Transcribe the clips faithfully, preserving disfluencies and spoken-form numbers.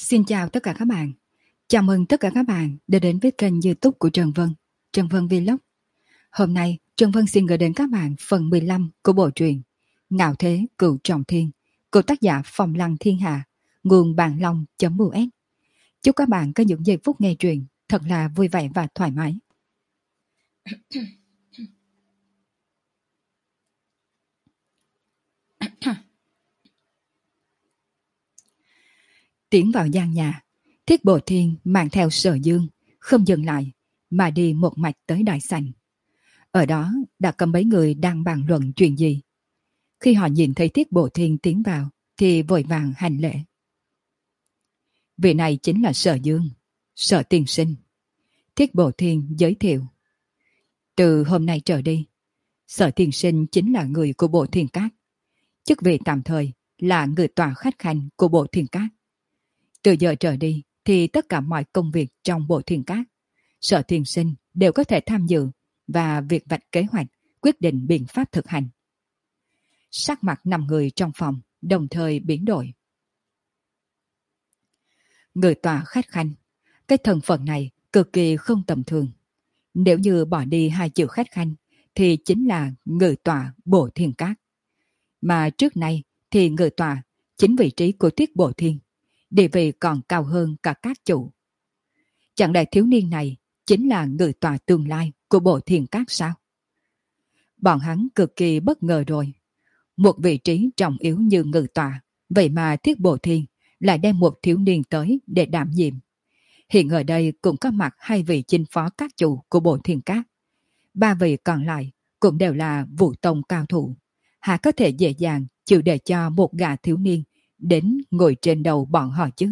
Xin chào tất cả các bạn. Chào mừng tất cả các bạn đã đến với kênh YouTube của Trần Vân, Trần Vân Vlog. Hôm nay, Trần Vân xin gửi đến các bạn phần mười lăm của bộ truyện Ngạo Thế Cửu Trọng Thiên của tác giả Phong Lăng Thiên Hạ, nguồn bàn long.us. Chúc các bạn có những giây phút nghe truyện thật là vui vẻ và thoải mái. Tiến vào gian nhà, Thiết Bộ Thiên mang theo Sở Dương, không dừng lại, mà đi một mạch tới đại sảnh. Ở đó đã có mấy người đang bàn luận chuyện gì. Khi họ nhìn thấy Thiết Bộ Thiên tiến vào, thì vội vàng hành lễ. Vị này chính là Sở Dương, Sở tiên sinh. Thiết Bộ Thiên giới thiệu. Từ hôm nay trở đi, Sở tiên sinh chính là người của Bộ Thiên Các. Chức vị tạm thời là người tòa khách khanh của Bộ Thiên Các. Từ giờ trở đi thì tất cả mọi công việc trong Bộ Thiên Các, Sở tiên sinh đều có thể tham dự và việc vạch kế hoạch, quyết định biện pháp thực hành. Sắc mặt năm người trong phòng đồng thời biến đổi. Người tòa khách khanh, cái thân phận này cực kỳ không tầm thường. Nếu như bỏ đi hai chữ khách khanh thì chính là người tòa Bộ Thiên Các. Mà trước nay thì người tòa chính vị trí của Tiết Bộ Thiên, địa vị còn cao hơn cả các chủ. Chẳng lẽ thiếu niên này chính là người tòa tương lai của Bộ Thiên Các sao? Bọn hắn cực kỳ bất ngờ rồi. Một vị trí trọng yếu như ngự tòa, vậy mà Thiết Bộ Thiên lại đem một thiếu niên tới để đảm nhiệm. Hiện ở đây cũng có mặt hai vị chinh phó các chủ của Bộ Thiên Các. Ba vị còn lại cũng đều là vũ tông cao thủ. Hà có thể dễ dàng chịu để cho một gã thiếu niên đến ngồi trên đầu bọn họ chứ?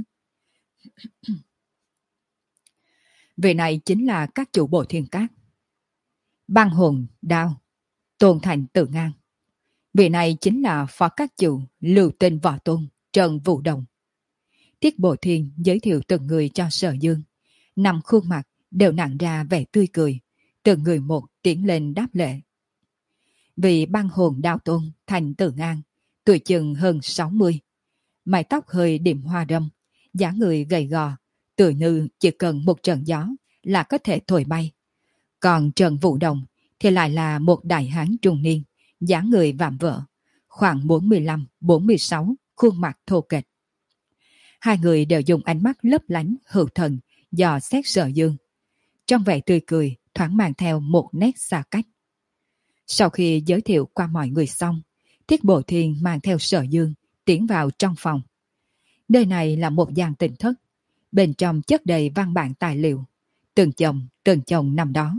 Vị này chính là các chủ Bộ Thiên Các. Băng Hồn Đao, Tôn Thành Tự Ngang. Vị này chính là phó các chủ Lưu Tinh Võ Tôn, Trần Vũ Đồng. Tiết Bộ Thiên giới thiệu từng người cho Sở Dương. Năm khuôn mặt đều nặng ra vẻ tươi cười, từng người một tiến lên đáp lễ. Vị Băng Hồn Đao Tôn Thành Tự Ngang, tuổi chừng hơn sáu mươi, mái tóc hơi điểm hoa râm, dáng người gầy gò, tựa như chỉ cần một trận gió là có thể thổi bay. Còn Trần Vũ Đồng thì lại là một đại hán trung niên, dáng người vạm vỡ, khoảng bốn mươi lăm bốn mươi sáu, khuôn mặt thô kệch. Hai người đều dùng ánh mắt lấp lánh hữu thần dò xét Sở Dương. Trong vẻ tươi cười thoáng mang theo một nét xa cách. Sau khi giới thiệu qua mọi người xong, Thiết Bộ Thiên mang theo Sở Dương tiến vào trong phòng. Nơi này là một gian tịnh thất, bên trong chất đầy văn bản tài liệu, từng chồng từng chồng nằm đó.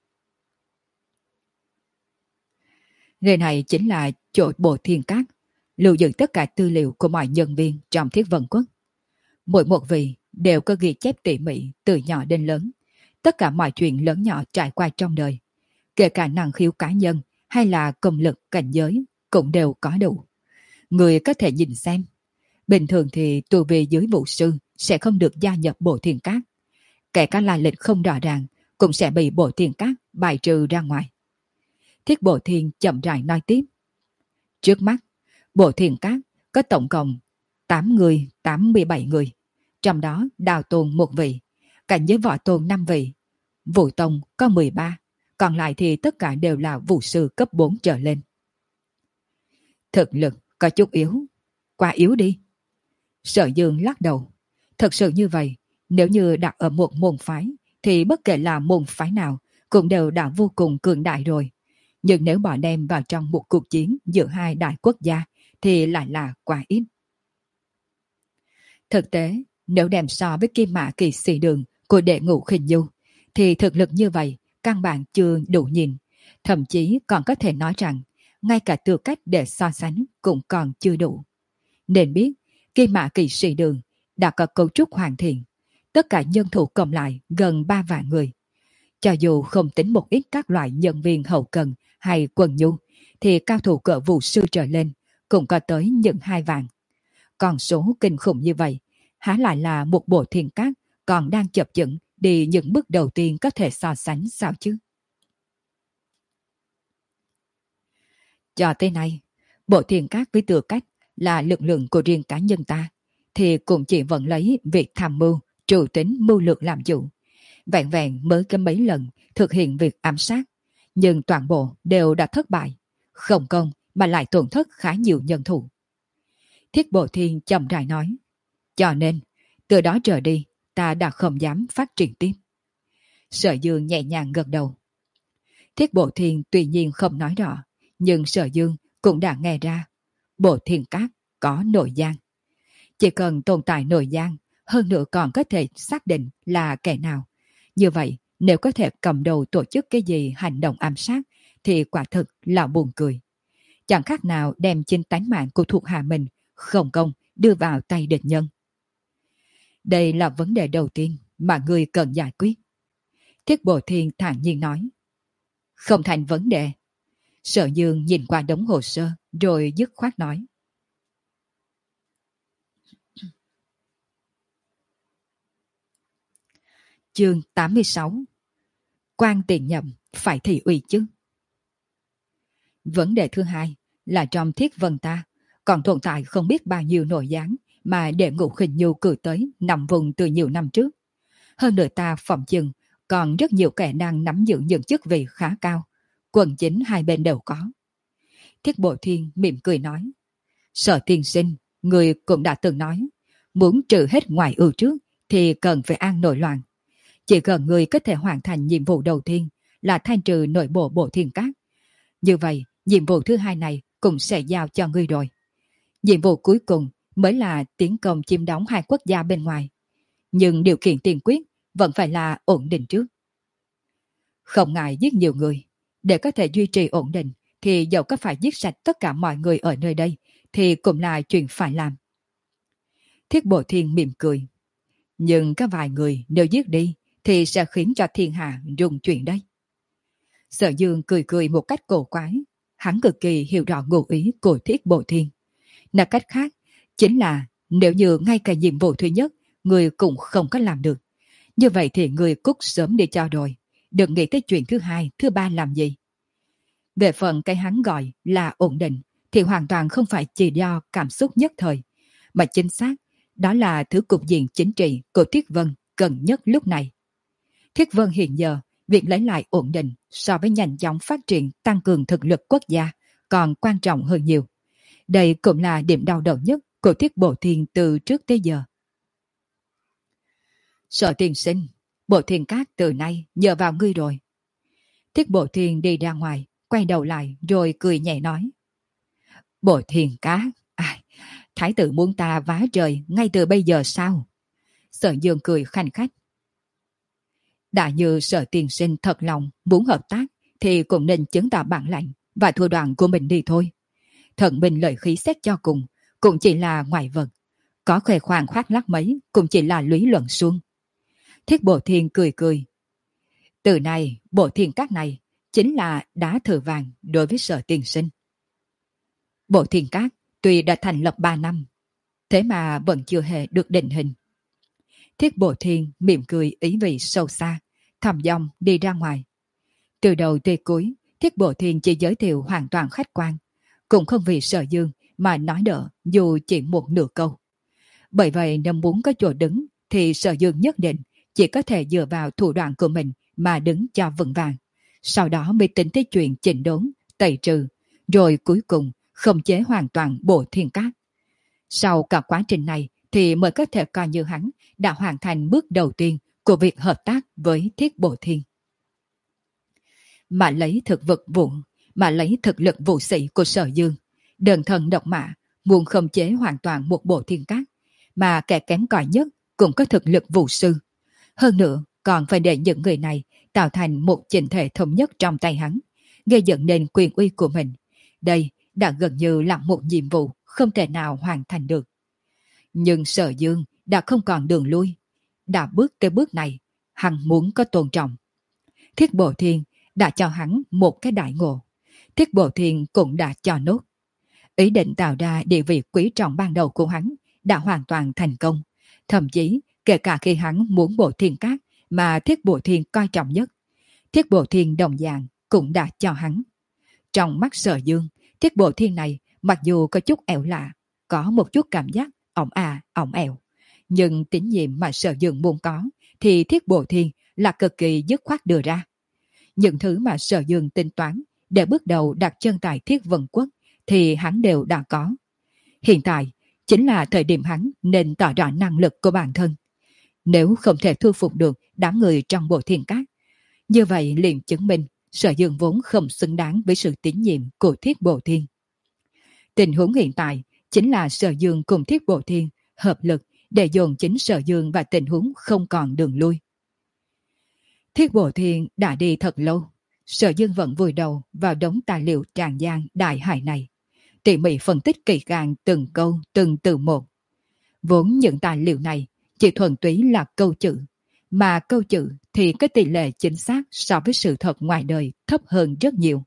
Nơi này chính là chỗ Bộ Thiên Các, lưu giữ tất cả tư liệu của mọi nhân viên trong Thiết Vân Quốc. Mỗi một vị đều có ghi chép tỉ mỉ từ nhỏ đến lớn, tất cả mọi chuyện lớn nhỏ trải qua trong đời, kể cả năng khiếu cá nhân hay là công lực cảnh giới cũng đều có đủ. Người có thể nhìn xem. Bình thường thì tu vi dưới vũ sư sẽ không được gia nhập Bộ Thiên Các. Kể cả lai lịch không rõ ràng cũng sẽ bị Bộ Thiên Các bài trừ ra ngoài. Thiết Bộ Thiên chậm rãi nói tiếp. Trước mắt, Bộ Thiên Các có tổng cộng tám người, tám mươi bảy người. Trong đó Đào Tôn một vị, cảnh giới Võ Tôn năm vị, Vũ Tông có mười ba, còn lại thì tất cả đều là vũ sư cấp bốn trở lên. Thực lực có chút yếu, quá yếu đi. Sở Dương lắc đầu. Thật sự như vậy, nếu như đặt ở một môn phái, thì bất kể là môn phái nào cũng đều đã vô cùng cường đại rồi. Nhưng nếu bỏ đem vào trong một cuộc chiến giữa hai đại quốc gia, thì lại là quá ít. Thực tế, nếu đem so với Kim Mã Kỳ Sĩ Đường của Đệ Ngũ Khinh Du, thì thực lực như vậy căn bản chưa đủ nhìn. Thậm chí còn có thể nói rằng, ngay cả tư cách để so sánh cũng còn chưa đủ. Nên biết, Kim Mã Kỳ Sĩ Đường đã có cấu trúc hoàn thiện. Tất cả nhân thủ cộng lại gần ba vạn người. Cho dù không tính một ít các loại nhân viên hậu cần hay quần nhu, thì cao thủ cỡ vũ sư trở lên cũng có tới những hai vạn. Còn số kinh khủng như vậy, há lại là một Bộ Thiên Các còn đang chập chững đi những bước đầu tiên có thể so sánh sao chứ? Cho tới nay, Bộ Thiên Các với tư cách là lực lượng của riêng cá nhân ta, thì cũng chỉ vẫn lấy việc tham mưu, trù tính mưu lược làm chủ. Vẹn vẹn mới có mấy lần thực hiện việc ám sát, nhưng toàn bộ đều đã thất bại, không công mà lại tổn thất khá nhiều nhân thủ. Thiết Bộ Thiên chậm rãi nói, cho nên từ đó trở đi ta đã không dám phát triển tiếp. Sở Dương nhẹ nhàng gật đầu. Thiết Bộ Thiên tuy nhiên không nói rõ, nhưng Sở Dương cũng đã nghe ra Bộ Thiên Các có nội gian. Chỉ cần tồn tại nội gian, hơn nữa còn có thể xác định là kẻ nào. Như vậy, nếu có thể cầm đầu tổ chức cái gì hành động ám sát, thì quả thực là buồn cười. Chẳng khác nào đem chính tánh mạng của thuộc hạ mình không công đưa vào tay địch nhân. Đây là vấn đề đầu tiên mà người cần giải quyết. Thiết Bộ Thiên thản nhiên nói. Không thành vấn đề. Sở Dương nhìn qua đống hồ sơ rồi dứt khoát nói. Chương tám mươi sáu. Quan tiền nhậm phải thị uy chứ. Vấn đề thứ hai là trong Thiết Vân ta còn tồn tại không biết bao nhiêu nội gián mà Đệ Ngũ Khinh Nhu cử tới nằm vùng từ nhiều năm trước. Hơn nữa ta phỏng chừng còn rất nhiều kẻ đang nắm giữ những chức vị khá cao, quần chính hai bên đều có. Thiết Bộ Thiên mỉm cười nói, Sở tiên sinh, người cũng đã từng nói, muốn trừ hết ngoại ưu trước thì cần phải an nội loạn. Chỉ cần người có thể hoàn thành nhiệm vụ đầu tiên là thanh trừ nội bộ Bộ Thiên Các. Như vậy, nhiệm vụ thứ hai này cũng sẽ giao cho ngươi rồi. Nhiệm vụ cuối cùng mới là tiến công chiếm đóng hai quốc gia bên ngoài. Nhưng điều kiện tiên quyết vẫn phải là ổn định trước. Không ngại giết nhiều người. Để có thể duy trì ổn định thì dẫu có phải giết sạch tất cả mọi người ở nơi đây thì cũng là chuyện phải làm. Thiết Bộ Thiên mỉm cười. Nhưng có vài người nếu giết đi thì sẽ khiến cho thiên hạ rung chuyển đấy. Sở Dương cười cười một cách cổ quái. Hắn cực kỳ hiểu rõ ngụ ý của Thiết Bộ Thiên. Nói cách khác, chính là nếu như ngay cả nhiệm vụ thứ nhất người cũng không có làm được, như vậy thì người cút sớm đi cho rồi. Đừng nghĩ tới chuyện thứ hai, thứ ba làm gì. Về phần cái hắn gọi là ổn định thì hoàn toàn không phải chỉ do cảm xúc nhất thời, mà chính xác đó là thứ cục diện chính trị của Thiết Vân cần nhất lúc này. Thiết Vân hiện giờ, việc lấy lại ổn định so với nhanh chóng phát triển tăng cường thực lực quốc gia còn quan trọng hơn nhiều. Đây cũng là điểm đau đầu nhất của Thiết Bộ Thiên từ trước tới giờ. Sở tiên sinh, Bộ Thiên Các từ nay nhờ vào ngươi rồi. Thiết Bộ Thiên đi ra ngoài, quay đầu lại rồi cười nhẹ nói. Bộ Thiên Các, à, thái tử muốn ta vá trời ngay từ bây giờ sao? Sở Dương cười khanh khách. Đã như Sở tiên sinh thật lòng muốn hợp tác thì cũng nên chứng tỏ bản lãnh và thủ đoạn của mình đi thôi. Thần mình lợi khí xét cho cùng cũng chỉ là ngoại vật, có khoe khoang khoác lác mấy cũng chỉ là lý luận suông. Thiết Bộ Thiên cười cười. Từ nay Bộ Thiên Các này chính là đá thử vàng đối với Sở tiên sinh. Bộ Thiên Các tuy đã thành lập ba năm, thế mà vẫn chưa hề được định hình. Thiết Bộ Thiên mỉm cười ý vị sâu xa, thầm dong đi ra ngoài. Từ đầu tới cuối, Thiết Bộ Thiên chỉ giới thiệu hoàn toàn khách quan, cũng không vì Sở Dương mà nói đỡ dù chỉ một nửa câu. Bởi vậy nếu muốn có chỗ đứng thì Sở Dương nhất định chỉ có thể dựa vào thủ đoạn của mình mà đứng cho vững vàng. Sau đó mới tính tới chuyện chỉnh đốn, tẩy trừ, rồi cuối cùng khống chế hoàn toàn Bộ Thiên Các. Sau cả quá trình này thì mới có thể coi như hắn đã hoàn thành bước đầu tiên của việc hợp tác với Thiết Bộ Thiên. Mà lấy thực vật vụ, mà lấy thực lực vụ sĩ của Sở Dương, đơn thần độc mã, muốn khống chế hoàn toàn một Bộ Thiên Các, mà kẻ kém cỏi nhất cũng có thực lực vụ sư. Hơn nữa, còn phải để những người này tạo thành một chỉnh thể thống nhất trong tay hắn, gây dựng nên quyền uy của mình. Đây đã gần như là một nhiệm vụ không thể nào hoàn thành được. Nhưng Sở Dương đã không còn đường lui. Đã bước tới bước này, hắn muốn có tôn trọng. Thiết Bộ Thiên đã cho hắn một cái đại ngộ. Thiết Bộ Thiên cũng đã cho nốt. Ý định tạo ra địa vị quý trọng ban đầu của hắn đã hoàn toàn thành công. Thậm chí, kể cả khi hắn muốn Bộ Thiên Các mà Thiết Bộ Thiên coi trọng nhất, Thiết Bộ Thiên đồng dạng cũng đã cho hắn. Trong mắt Sở Dương, Thiết Bộ Thiên này mặc dù có chút ẻo lạ, có một chút cảm giác ỏng à, ỏng ẻo. Nhưng tín nhiệm mà Sở Dương muốn có thì Thiết Bộ Thiên là cực kỳ dứt khoát đưa ra. Những thứ mà Sở Dương tính toán để bước đầu đặt chân tại Thiết Vân Quốc thì hắn đều đã có. Hiện tại chính là thời điểm hắn nên tỏ rõ năng lực của bản thân. Nếu không thể thu phục được đám người trong Bộ Thiên Các, như vậy liền chứng minh Sở Dương vốn không xứng đáng với sự tín nhiệm của Thiết Bộ Thiên. Tình huống hiện tại chính là Sở Dương cùng Thiết Bộ Thiên hợp lực để dồn chính Sở Dương và tình huống không còn đường lui. Thiết Bộ Thiên đã đi thật lâu, Sở Dương vẫn vùi đầu vào đống tài liệu tràn gian đại hải này, tỉ mỉ phân tích kỹ càng từng câu từng từ một. Vốn những tài liệu này chỉ thuần túy là câu chữ, mà câu chữ thì cái tỷ lệ chính xác so với sự thật ngoài đời thấp hơn rất nhiều.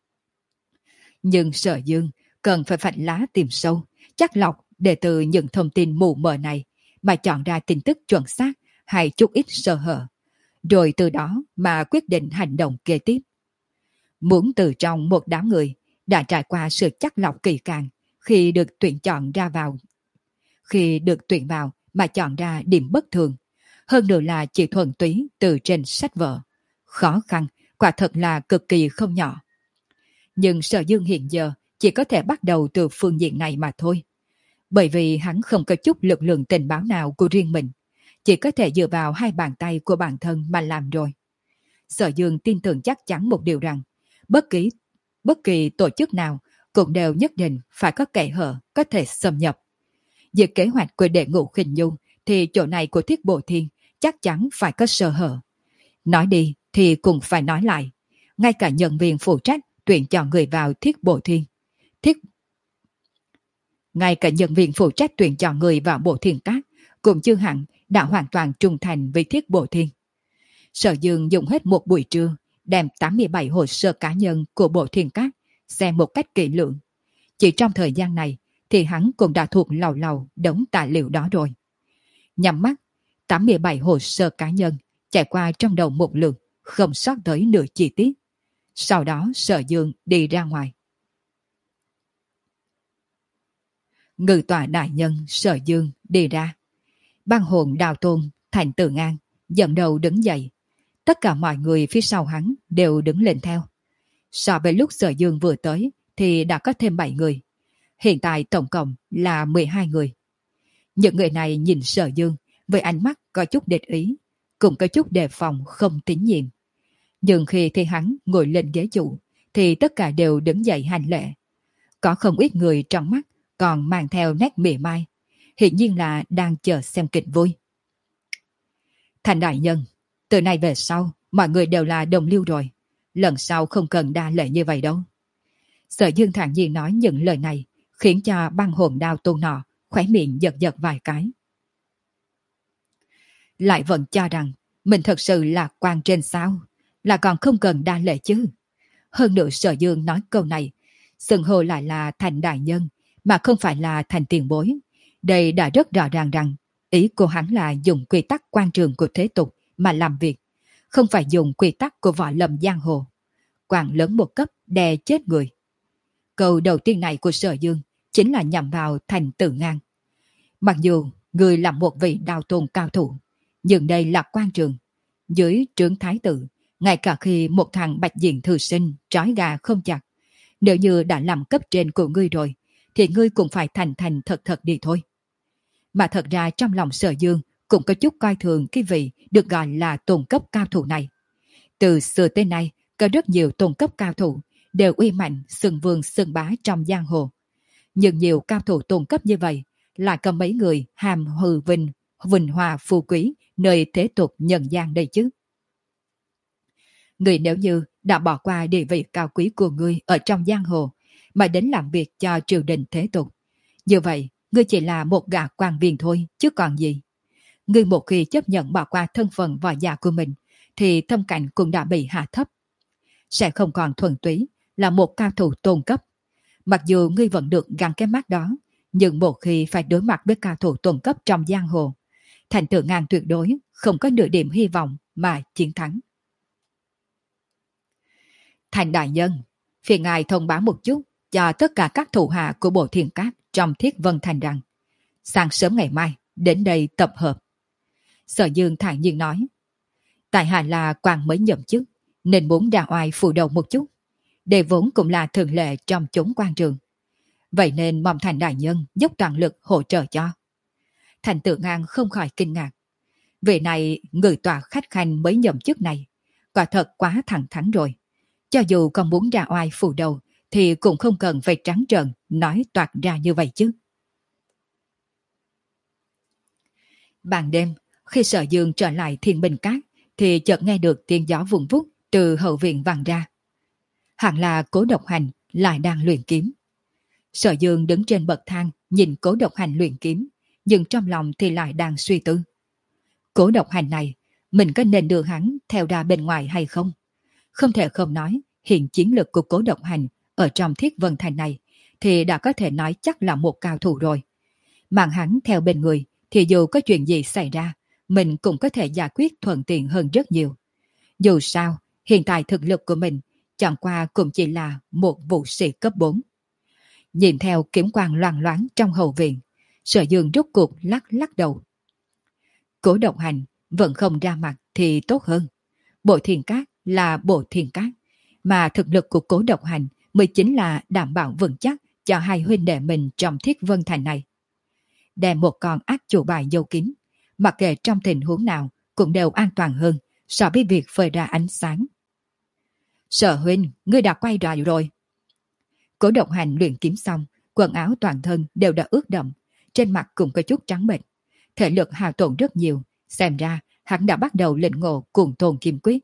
Nhưng Sở Dương cần phải phạch lá tìm sâu, chắc lọc để từ những thông tin mù mờ này mà chọn ra tin tức chuẩn xác hay chút ít sơ hở, rồi từ đó mà quyết định hành động kế tiếp. Muốn từ trong một đám người đã trải qua sự chắc lọc kỳ càng khi được tuyển chọn ra vào, khi được tuyển vào mà chọn ra điểm bất thường, hơn nữa là chỉ thuần túy từ trên sách vở, khó khăn quả thật là cực kỳ không nhỏ. Nhưng Sở Dương hiện giờ chỉ có thể bắt đầu từ phương diện này mà thôi, bởi vì hắn không có chút lực lượng tình báo nào của riêng mình, chỉ có thể dựa vào hai bàn tay của bản thân mà làm rồi. Sở Dương tin tưởng chắc chắn một điều rằng bất kỳ bất kỳ tổ chức nào cũng đều nhất định phải có kẽ hở có thể xâm nhập. Về kế hoạch của đệ ngũ Khinh Nhu thì chỗ này của Thiết Bộ Thiên chắc chắn phải có sơ hở. Nói đi thì cũng phải nói lại, ngay cả nhân viên phụ trách tuyển chọn người vào Thiết Bộ Thiên, Thiết ngay cả nhân viên phụ trách tuyển chọn người vào Bộ Thiên Các cũng chưa hẳn đã hoàn toàn trung thành với Thiết Bộ Thiên. Sở Dương dùng hết một buổi trưa đem tám mươi bảy hồ sơ cá nhân của Bộ Thiên Các xem một cách kỹ lưỡng. Chỉ trong thời gian này thì hắn cũng đã thuộc lầu lầu đống tài liệu đó rồi. Nhắm mắt, tám mươi bảy hồ sơ cá nhân chạy qua trong đầu một lượt, không sót tới nửa chi tiết. Sau đó Sở Dương đi ra ngoài. Ngự tọa đại nhân Sở Dương đi ra. Băng hồn Đào Tôn, Thành Tử Ngang dẫn đầu đứng dậy. Tất cả mọi người phía sau hắn đều đứng lên theo. So với lúc Sở Dương vừa tới thì đã có thêm bảy người. Hiện tại tổng cộng là mười hai người. Những người này nhìn Sở Dương với ánh mắt có chút địch ý, cũng có chút đề phòng không tín nhiệm. Nhưng khi thấy hắn ngồi lên ghế chủ thì tất cả đều đứng dậy hành lễ. Có không ít người trong mắt còn mang theo nét mỉa mai, hiển nhiên là đang chờ xem kịch vui. Thành đại nhân, từ nay về sau mọi người đều là đồng lưu rồi, lần sau không cần đa lễ như vậy đâu. Sở Dương thản nhiên nói những lời này khiến cho băng hồn Đao Tôn nọ khóe miệng giật giật vài cái. Lại vẫn cho rằng mình thật sự là quan trên sao, là còn không cần đa lễ chứ. Hơn nữa Sở Dương nói câu này xưng hô lại là Thành đại nhân mà không phải là Thành tiền bối. Đây đã rất rõ ràng rằng ý của hắn là dùng quy tắc quan trường của thế tục mà làm việc, không phải dùng quy tắc của võ lâm giang hồ. Quan lớn một cấp đè chết người. Câu đầu tiên này của Sở Dương chính là nhằm vào Thành Tử Ngang. Mặc dù người là một vị Đao Tôn cao thủ, nhưng đây là quan trường. Dưới trướng thái tử, ngay cả khi một thằng bạch diện thư sinh trói gà không chặt, nếu như đã làm cấp trên của ngươi rồi thì ngươi cũng phải thành thành thật thật đi thôi. Mà thật ra trong lòng Sở Dương cũng có chút coi thường cái vị được gọi là tôn cấp cao thủ này. Từ xưa tới nay có rất nhiều tôn cấp cao thủ đều uy mạnh xưng vương xưng bá trong giang hồ. Nhưng nhiều cao thủ tôn cấp như vậy lại có mấy người hàm hư vinh, vinh hòa phú quý nơi thế tục nhân gian đây chứ. Người nếu như đã bỏ qua địa vị cao quý của ngươi ở trong giang hồ mà đến làm việc cho triều đình thế tục, như vậy ngươi chỉ là một gã quan viên thôi chứ còn gì. Ngươi một khi chấp nhận bỏ qua thân phận võ giả của mình thì tâm cảnh cũng đã bị hạ thấp, sẽ không còn thuần túy là một cao thủ tôn cấp. Mặc dù ngươi vẫn được gắn cái mắt đó, nhưng một khi phải đối mặt với cao thủ tôn cấp trong giang hồ, Thành Tử Ngang tuyệt đối không có nửa điểm hy vọng mà chiến thắng. Thành đại nhân, phiền ngài thông báo một chút cho tất cả các thủ hạ của Bộ Thiên Các trong Thiết Vân Thành rằng Sáng sớm ngày mai, đến đây tập hợp. Sở Dương thản nhiên nói. Tại hạ là quan mới nhậm chức, nên muốn ra oai phủ đầu một chút. Đây vốn cũng là thường lệ trong chốn quan trường. Vậy nên mong Thành đại nhân dốc toàn lực hỗ trợ cho. Thành Tự Ngang không khỏi kinh ngạc. Vị này người tòa khách khanh mới nhậm chức này, quả thật quá thẳng thắn rồi. Cho dù còn muốn ra oai phủ đầu, thì cũng không cần phải trắng trợn nói toạc ra như vậy chứ. Ban đêm, khi Sở Dương trở lại Thiên Bình Cát, thì chợt nghe được tiếng gió vun vút từ hậu viện vang ra. Hẳn là Cố Độc Hành lại đang luyện kiếm. Sở Dương đứng trên bậc thang nhìn Cố Độc Hành luyện kiếm, nhưng trong lòng thì lại đang suy tư. Cố Độc Hành này, mình có nên đưa hắn theo ra bên ngoài hay không? Không thể không nói, hiện chiến lực của Cố Độc Hành ở trong Thiết Vân Thành này thì đã có thể nói chắc là một cao thủ rồi. Mang hắn theo bên người thì dù có chuyện gì xảy ra, mình cũng có thể giải quyết thuận tiện hơn rất nhiều. Dù sao, hiện tại thực lực của mình chẳng qua cũng chỉ là một vũ sĩ cấp bốn. Nhìn theo kiếm quang loang loáng trong hậu viện, Sở Dương rút cuộc lắc lắc đầu. Cố Độc Hành vẫn không ra mặt thì tốt hơn. Bộ Thiên Cát là Bộ Thiên Cát, mà thực lực của Cố Độc Hành mới chính là đảm bảo vững chắc cho hai huynh đệ mình trong Thiết Vân Thành này. Đem một con ác chủ bài giấu kín, mặc kệ trong tình huống nào cũng đều an toàn hơn so với việc phơi ra ánh sáng. Sở huynh, ngươi đã quay lại rồi. Cố Độc Hành luyện kiếm xong, quần áo toàn thân đều đã ướt đẫm, trên mặt cũng có chút trắng bệch, thể lực hao tổn rất nhiều, xem ra hắn đã bắt đầu lĩnh ngộ Cuồng Tôn Kim Quyết.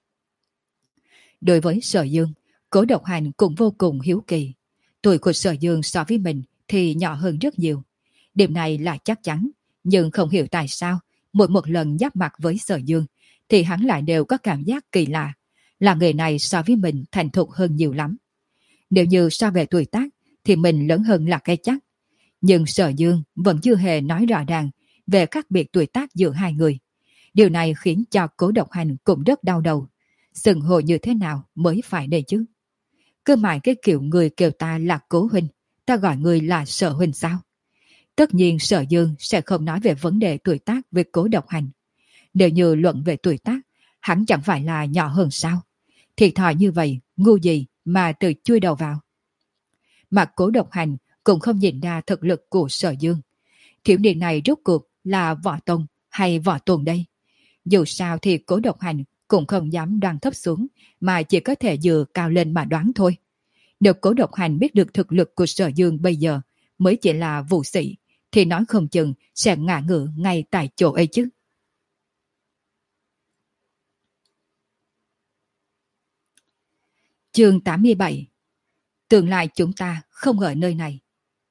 Đối với Sở Dương, Cố Độc Hành cũng vô cùng hiếu kỳ. Tuổi của Sở Dương so với mình thì nhỏ hơn rất nhiều. Điểm này là chắc chắn, nhưng không hiểu tại sao mỗi một lần giáp mặt với Sở Dương thì hắn lại đều có cảm giác kỳ lạ, là người này so với mình thành thục hơn nhiều lắm. Nếu như so về tuổi tác thì mình lớn hơn là cái chắc. Nhưng Sở Dương vẫn chưa hề nói rõ ràng về khác biệt tuổi tác giữa hai người. Điều này khiến cho Cố Độc Hành cũng rất đau đầu. Xưng hô như thế nào mới phải đây chứ? Cứ mãi cái kiểu người kêu ta là Cố huynh, ta gọi người là Sở huynh sao? Tất nhiên Sở Dương sẽ không nói về vấn đề tuổi tác với Cố Độc Hành. Nếu như luận về tuổi tác, hắn chẳng phải là nhỏ hơn sao? Thiệt thòi như vậy, ngu gì mà tự chui đầu vào. Mà Cố Độc Hành cũng không nhìn ra thực lực của Sở Dương. Thiếu niên này rốt cuộc là võ tông hay võ tuần đây? Dù sao thì Cố Độc Hành cũng không dám đoan thấp xuống, mà chỉ có thể dựa cao lên mà đoán thôi. Nếu Cố Độc Hành biết được thực lực của Sở Dương bây giờ mới chỉ là vũ sĩ, thì nói không chừng sẽ ngã ngựa ngay tại chỗ ấy chứ. Chương tám mươi bảy. Tương lai chúng ta không ở nơi này.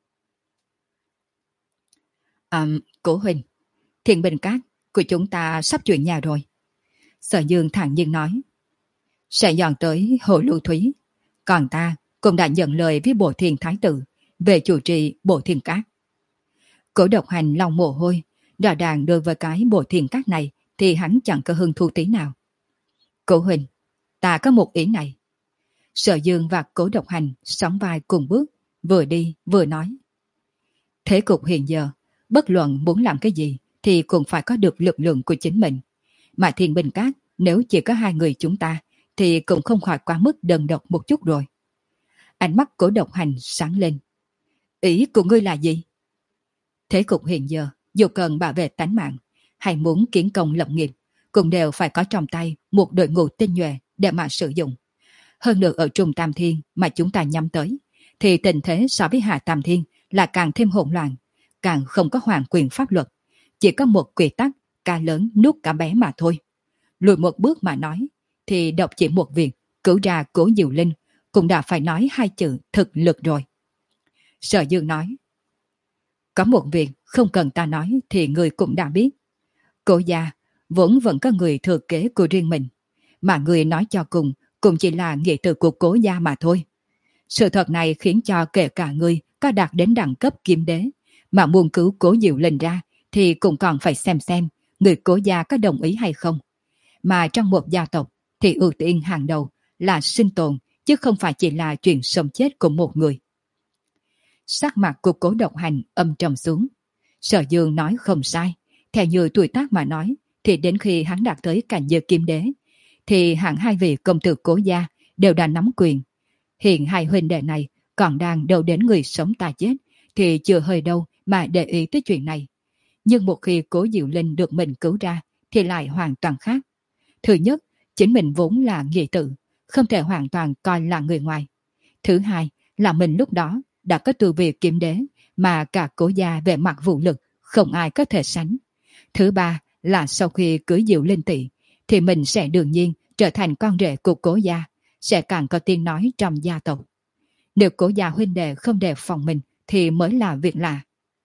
À, Cố huynh, Thiên Bình Cát của chúng ta sắp chuyển nhà rồi. Sở Dương thản nhiên nói. Sẽ dọn tới Hồ Lưu Thúy. Còn ta cũng đã nhận lời với Bộ Thiên Thái Tử về chủ trì Bộ Thiên Cát. Cố Độc Hành lòng mồ hôi, rõ ràng đối với cái Bộ Thiên Cát này thì hắn chẳng có hứng thú tí nào. Cố huynh, ta có một ý này. Sở Dương và Cố Độc Hành sóng vai cùng bước, vừa đi vừa nói. Thế cục hiện giờ, bất luận muốn làm cái gì thì cũng phải có được lực lượng của chính mình. Mà Thiên Bình Cát nếu chỉ có hai người chúng ta thì cũng không khỏi quá mức đơn độc một chút rồi. Ánh mắt Cố Độc Hành sáng lên. Ý của ngươi là gì? Thế cục hiện giờ, dù cần bảo vệ tánh mạng hay muốn kiến công lập nghiệp, cũng đều phải có trong tay một đội ngũ tinh nhuệ để mà sử dụng. Hơn nữa ở Trung Tam Thiên mà chúng ta nhắm tới, thì tình thế so với Hạ Tam Thiên là càng thêm hỗn loạn, càng không có hoàn quyền pháp luật. Chỉ có một quy tắc, cá lớn nuốt cá bé mà thôi. Lùi một bước mà nói, thì đọc chỉ một việc, cứu ra Cố Diệu Linh, cũng đã phải nói hai chữ thực lực rồi. Sở Dương nói. Có một việc không cần ta nói thì người cũng đã biết. Cố gia vốn vẫn có người thừa kế của riêng mình, mà người nói cho cùng cũng chỉ là nghĩa tử của Cố gia mà thôi. Sự thật này khiến cho kể cả người có đạt đến đẳng cấp kim đế, mà muốn cứu Cố Diệu Linh ra thì cũng còn phải xem xem người Cố gia có đồng ý hay không. Mà trong một gia tộc thì ưu tiên hàng đầu là sinh tồn, chứ không phải chỉ là chuyện sống chết của một người. Sắc mặt của Cố Độc Hành âm trầm xuống. Sở Dương nói không sai. Theo như tuổi tác mà nói, thì đến khi hắn đạt tới cảnh giới kim đế, thì hẳn hai vị công tử Cố gia đều đã nắm quyền. Hiện hai huynh đệ này còn đang đâu đến người sống ta chết, thì chưa hơi đâu mà để ý tới chuyện này. Nhưng một khi Cố Diệu Linh được mình cứu ra, thì lại hoàn toàn khác. Thứ nhất, chính mình vốn là nghĩa tử, không thể hoàn toàn coi là người ngoài. Thứ hai, là mình lúc đó đã có tu vi kiếm đế, mà cả Cố gia về mặt vũ lực không ai có thể sánh. Thứ ba là sau khi cưới Diệu Linh tỷ, thì mình sẽ đương nhiên trở thành con rể của Cố gia, sẽ càng có tiếng nói trong gia tộc. Nếu Cố gia huynh đệ không đề phòng mình thì mới là việc lạ.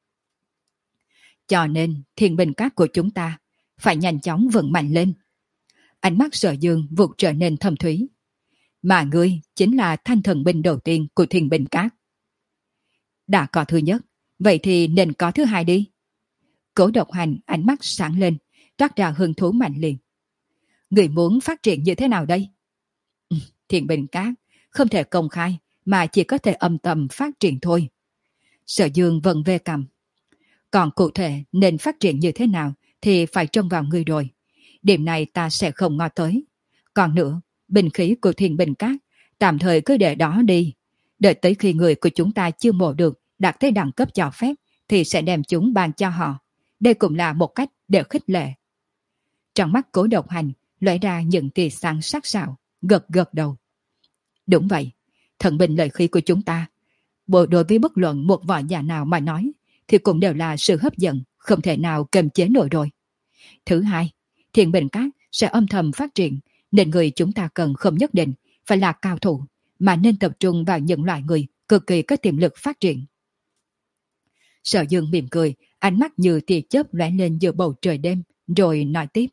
Cho nên thiên bình các của chúng ta phải nhanh chóng vững mạnh lên. Ánh mắt Sở Dương vụt trở nên thâm thúy. Mà ngươi chính là thanh thần binh đầu tiên của thiên bình các. Đã có thứ nhất, vậy thì nên có thứ hai đi. Cố Độc Hành ánh mắt sáng lên, toát ra hứng thú mạnh liền. Người muốn phát triển như thế nào đây? Ừ, Thiên Bình Các không thể công khai, mà chỉ có thể âm thầm phát triển thôi. Sở Dương vẫn về cầm. Còn cụ thể nên phát triển như thế nào thì phải trông vào người rồi. Điểm này ta sẽ không ngó tới. Còn nữa, bình khí của Thiên Bình Các tạm thời cứ để đó đi. Đợi tới khi người của chúng ta chưa mổ được đạt tới đẳng cấp cho phép thì sẽ đem chúng bàn cho họ. Đây cũng là một cách để khích lệ. Trong mắt Cố Độc Hành lóe ra những tia sáng sắc sảo, gật gật đầu. Đúng vậy, thần binh lợi khí của chúng ta, bộ đối với bất luận một võ giả nào mà nói, thì cũng đều là sự hấp dẫn, không thể nào kiềm chế nổi rồi. Thứ hai, Thiên Bình Các sẽ âm thầm phát triển, nên người chúng ta cần không nhất định phải là cao thủ, mà nên tập trung vào những loại người cực kỳ có tiềm lực phát triển. Sở Dương mỉm cười, ánh mắt như tia chớp lóe lên giữa bầu trời đêm, rồi nói tiếp.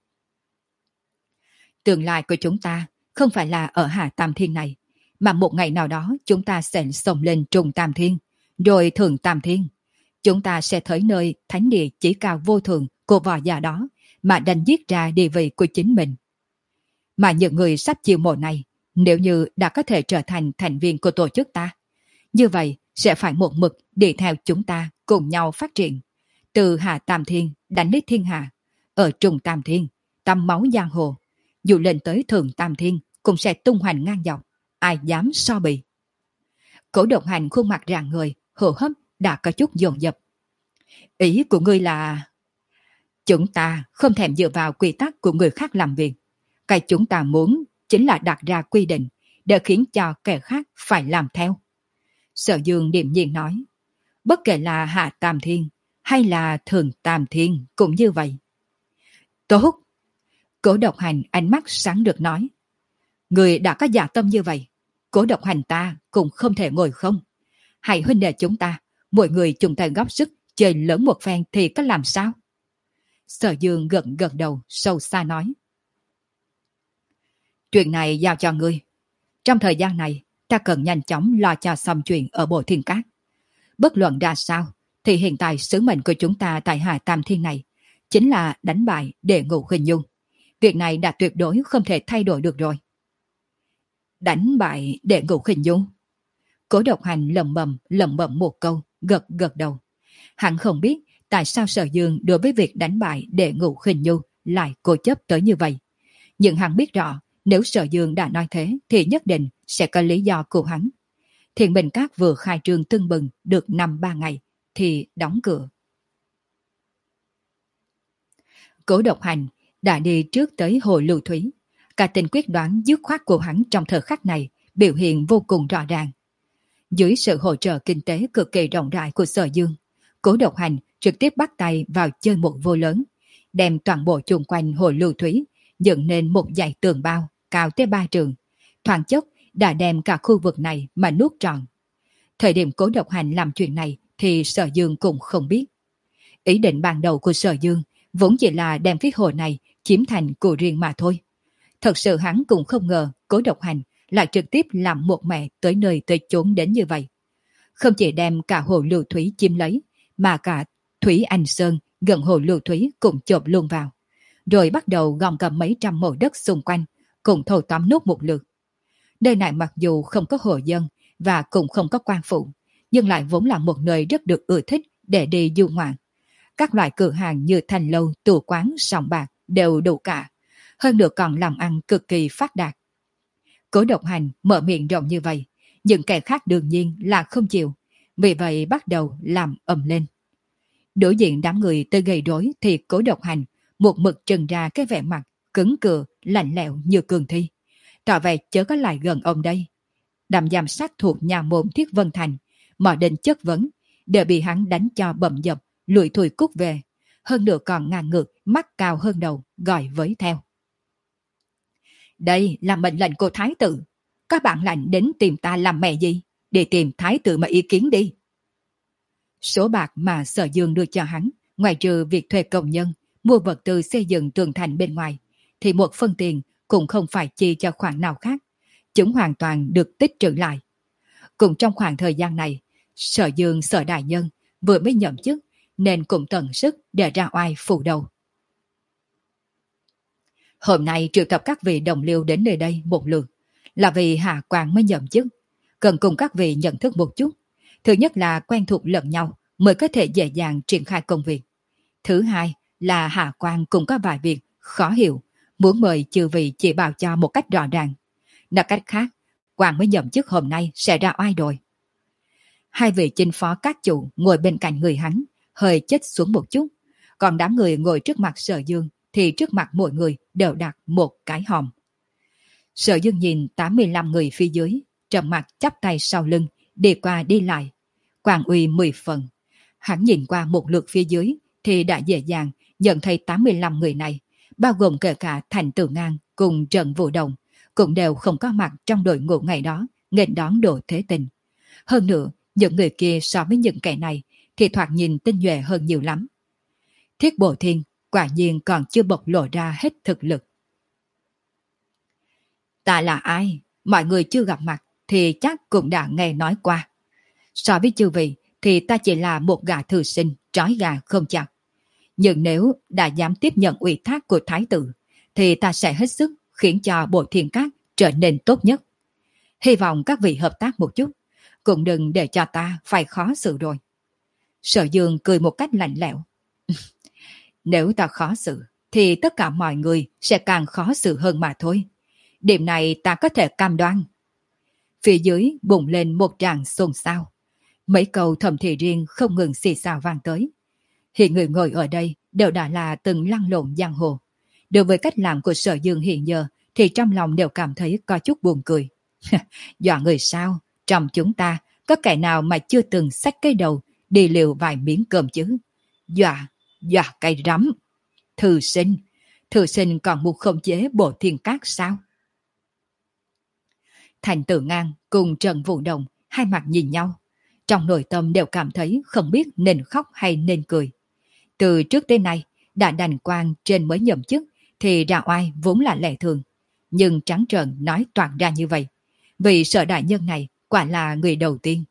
Tương lai của chúng ta không phải là ở Hạ Tam Thiên này, mà một ngày nào đó chúng ta sẽ xông lên Trung Tam Thiên, rồi Thượng Tam Thiên. Chúng ta sẽ tới nơi thánh địa chỉ cao vô thượng của võ giả đó, mà đánh giết ra địa vị của chính mình. Mà những người sắp chiêu mộ này, nếu như đã có thể trở thành thành viên của tổ chức ta, như vậy sẽ phải một mực đi theo chúng ta cùng nhau phát triển. Từ Hạ Tam Thiên đánh lấy thiên hạ, ở Trung Tam Thiên, tắm máu giang hồ, dù lên tới Thượng Tam Thiên cũng sẽ tung hoành ngang dọc, ai dám so bì. Cố Độc Hành khuôn mặt rạng người, hô hấp đã có chút dồn dập. Ý của ngươi là... Chúng ta không thèm dựa vào quy tắc của người khác làm việc. Cái chúng ta muốn chính là đặt ra quy định để khiến cho kẻ khác phải làm theo. Sở Dương điềm nhiên nói. Bất kể là Hạ Tam Thiên hay là Thượng Tam Thiên cũng như vậy. Tốt! Cố Độc Hành ánh mắt sáng được nói. Người đã có dạ tâm như vậy, Cố Độc Hành ta cũng không thể ngồi không. Hãy huynh đệ chúng ta, mỗi người chung tay góp sức chơi lớn một phen thì có làm sao? Sở Dương gật gật đầu sâu xa nói. Chuyện này giao cho ngươi. Trong thời gian này, ta cần nhanh chóng lo cho xong chuyện ở Bộ Thiên Cát. Bất luận ra sao, thì hiện tại sứ mệnh của chúng ta tại Hạ Tam Thiên này chính là đánh bại Đệ Ngũ Khinh Nhung. Việc này đã tuyệt đối không thể thay đổi được rồi. Đánh bại Đệ Ngũ Khinh Nhung? Cố Độc Hành lẩm bẩm lẩm bẩm một câu, gật gật đầu. Hắn không biết tại sao Sở Dương đối với việc đánh bại Đệ Ngũ Khinh Nhung lại cố chấp tới như vậy. Nhưng hắn biết rõ, nếu Sở Dương đã nói thế thì nhất định sẽ có lý do của hắn. Thiên Bình Các vừa khai trương tưng bừng được năm ba ngày thì đóng cửa. Cố Độc Hành đã đi trước tới hồ Lưu Thúy. Cả tình quyết đoán dứt khoát của hắn trong thời khắc này biểu hiện vô cùng rõ ràng. Dưới sự hỗ trợ kinh tế cực kỳ rộng rãi của Sở Dương, Cố Độc Hành trực tiếp bắt tay vào chơi một vô lớn, đem toàn bộ chung quanh hồ Lưu Thúy dựng nên một dãy tường bao cao tới ba trường, thoáng chốc đã đem cả khu vực này mà nuốt trọn. Thời điểm Cố Độc Hành làm chuyện này thì Sở Dương cũng không biết. Ý định ban đầu của Sở Dương vốn chỉ là đem cái hồ này chiếm thành của riêng mà thôi. Thật sự hắn cũng không ngờ Cố Độc Hành lại trực tiếp làm một mẹ tới nơi tới chốn đến như vậy. Không chỉ đem cả hồ Lưu Thúy chiếm lấy, mà cả Thúy Anh Sơn gần hồ Lưu Thúy cũng chộp luôn vào. Rồi bắt đầu gom cầm mấy trăm mẫu đất xung quanh, cùng thâu tóm nốt một lượt. Nơi này mặc dù không có hộ dân và cũng không có quan phụ, nhưng lại vốn là một nơi rất được ưa thích để đi du ngoạn. Các loại cửa hàng như thành lâu, tủ quán, sòng bạc đều đủ cả. Hơn nữa còn làm ăn cực kỳ phát đạt. Cố Độc Hành mở miệng rộng như vậy, những kẻ khác đương nhiên là không chịu, vì vậy bắt đầu làm ầm lên. Đối diện đám người tới gây rối thì Cố Độc Hành một mực trừng ra cái vẻ mặt cứng cựa, lạnh lẽo như cường thi, tỏ vẻ chớ có lại gần ông đây. Đám giám sát thuộc nhà môn Thiết Vân Thành, mọi định chất vấn, đều bị hắn đánh cho bầm dập, lùi thùi cút về. Hơn nữa còn ngang ngược, mắt cao hơn đầu, gọi với theo. Đây là mệnh lệnh của Thái tử. Các bạn lạnh đến tìm ta làm mẹ gì? Để tìm Thái tử mà ý kiến đi. Số bạc mà Sở Dương đưa cho hắn, ngoài trừ việc thuê công nhân, mua vật tư xây dựng tường thành bên ngoài, thì một phân tiền cũng không phải chi cho khoản nào khác. Chúng hoàn toàn được tích trữ lại. Cũng trong khoảng thời gian này, Sở Dương Sở Đại Nhân vừa mới nhậm chức nên cũng tận sức để ra oai phủ đầu. Hôm nay triệu tập các vị đồng liêu đến nơi đây một lượt, là vì Hạ Quang mới nhậm chức. Cần cùng các vị nhận thức một chút. Thứ nhất là quen thuộc lẫn nhau mới có thể dễ dàng triển khai công việc. Thứ hai là Hạ Quang cũng có vài việc khó hiểu, muốn mời chư vị chỉ bảo cho một cách rõ ràng. Nói cách khác, Quang mới nhậm chức hôm nay sẽ ra oai rồi. Hai vị chinh phó các chủ ngồi bên cạnh người hắn, hơi chết xuống một chút. Còn đám người ngồi trước mặt Sở Dương thì trước mặt mỗi người đều đặt một cái hòm. Sở Dương nhìn tám mươi lăm người phía dưới, trầm mặt chắp tay sau lưng, đi qua đi lại. Quang uy mười phần. Hắn nhìn qua một lượt phía dưới thì đã dễ dàng nhận thấy tám mươi lăm người này, bao gồm kể cả Thành Tử Ngang cùng Trần Vũ Đồng, cũng đều không có mặt trong đội ngũ ngày đó nghênh đón Đỗ Thế Tình. Hơn nữa, những người kia so với những kẻ này thì thoạt nhìn tinh nhuệ hơn nhiều lắm. Thiết Bộ Thiên quả nhiên còn chưa bộc lộ ra hết thực lực. Ta là ai? Mọi người chưa gặp mặt thì chắc cũng đã nghe nói qua. So với chư vị thì ta chỉ là một gã thư sinh trói gà không chặt. Nhưng nếu đã dám tiếp nhận ủy thác của Thái tử thì ta sẽ hết sức khiến cho Bộ Thiên Các trở nên tốt nhất. Hy vọng các vị hợp tác một chút, cũng đừng để cho ta phải khó xử rồi. Sở Dương cười một cách lạnh lẽo. Nếu ta khó xử thì tất cả mọi người sẽ càng khó xử hơn mà thôi. Điểm này ta có thể cam đoan. Phía dưới bùng lên một tràng xôn xao. Mấy câu thầm thì riêng không ngừng xì xào vang tới. Hiện người ngồi ở đây đều đã là từng lăn lộn giang hồ. Đối với cách làm của Sở Dương hiện giờ thì trong lòng đều cảm thấy có chút buồn cười. Dọa người sao? Trong chúng ta có kẻ nào mà chưa từng xách cái đầu đi liều vài miếng cơm chứ? Dọa, dọa cay rắm. Thư sinh, thư sinh còn muốn khống chế Bộ Thiên Các sao? Thành Tử Ngang cùng Trần Vũ Đồng hai mặt nhìn nhau. Trong nội tâm đều cảm thấy không biết nên khóc hay nên cười. Từ trước tới nay, đã đành quan trên mới nhậm chức thì ra oai vốn là lệ thường. Nhưng trắng trợn nói toạc ra như vậy. Vì Sở Đại Nhân này quả là người đầu tiên.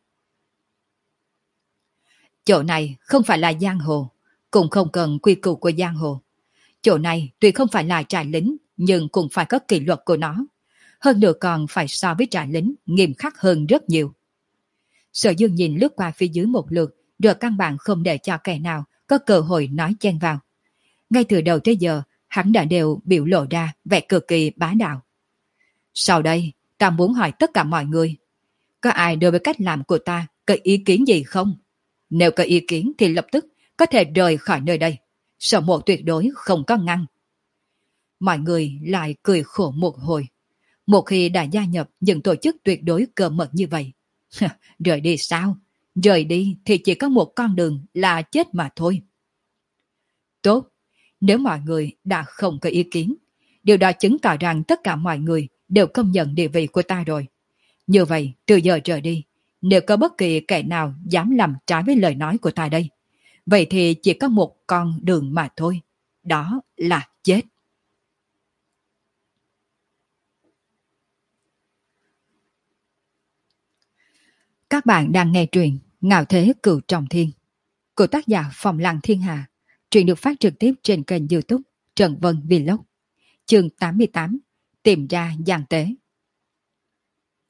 Chỗ này không phải là giang hồ, cũng không cần quy củ của giang hồ. Chỗ này tuy không phải là trại lính, nhưng cũng phải có kỷ luật của nó. Hơn nữa còn phải so với trại lính nghiêm khắc hơn rất nhiều. Sở Dương nhìn lướt qua phía dưới một lượt, rồi căn bản không để cho kẻ nào có cơ hội nói chen vào. Ngay từ đầu tới giờ, hắn đã đều biểu lộ ra vẻ cực kỳ bá đạo. Sau đây, ta muốn hỏi tất cả mọi người, có ai đối với cách làm của ta có ý kiến gì không? Nếu có ý kiến thì lập tức có thể rời khỏi nơi đây. Sở Mộ tuyệt đối không có ngăn. Mọi người lại cười khổ một hồi. Một khi đã gia nhập những tổ chức tuyệt đối cơ mật như vậy, rời đi sao? Rời đi thì chỉ có một con đường là chết mà thôi. Tốt, nếu mọi người đã không có ý kiến, điều đó chứng tỏ rằng tất cả mọi người đều công nhận địa vị của ta rồi. Như vậy, từ giờ trở đi, nếu có bất kỳ kẻ nào dám làm trái với lời nói của ta đây, vậy thì chỉ có một con đường mà thôi. Đó là chết. Các bạn đang nghe truyện Ngạo Thế Cửu Trọng Thiên của tác giả Phòng Lăng Thiên Hà. Truyện được phát trực tiếp trên kênh YouTube Trần Vân Vlog. Chương tám mươi tám. Tìm ra gian tế.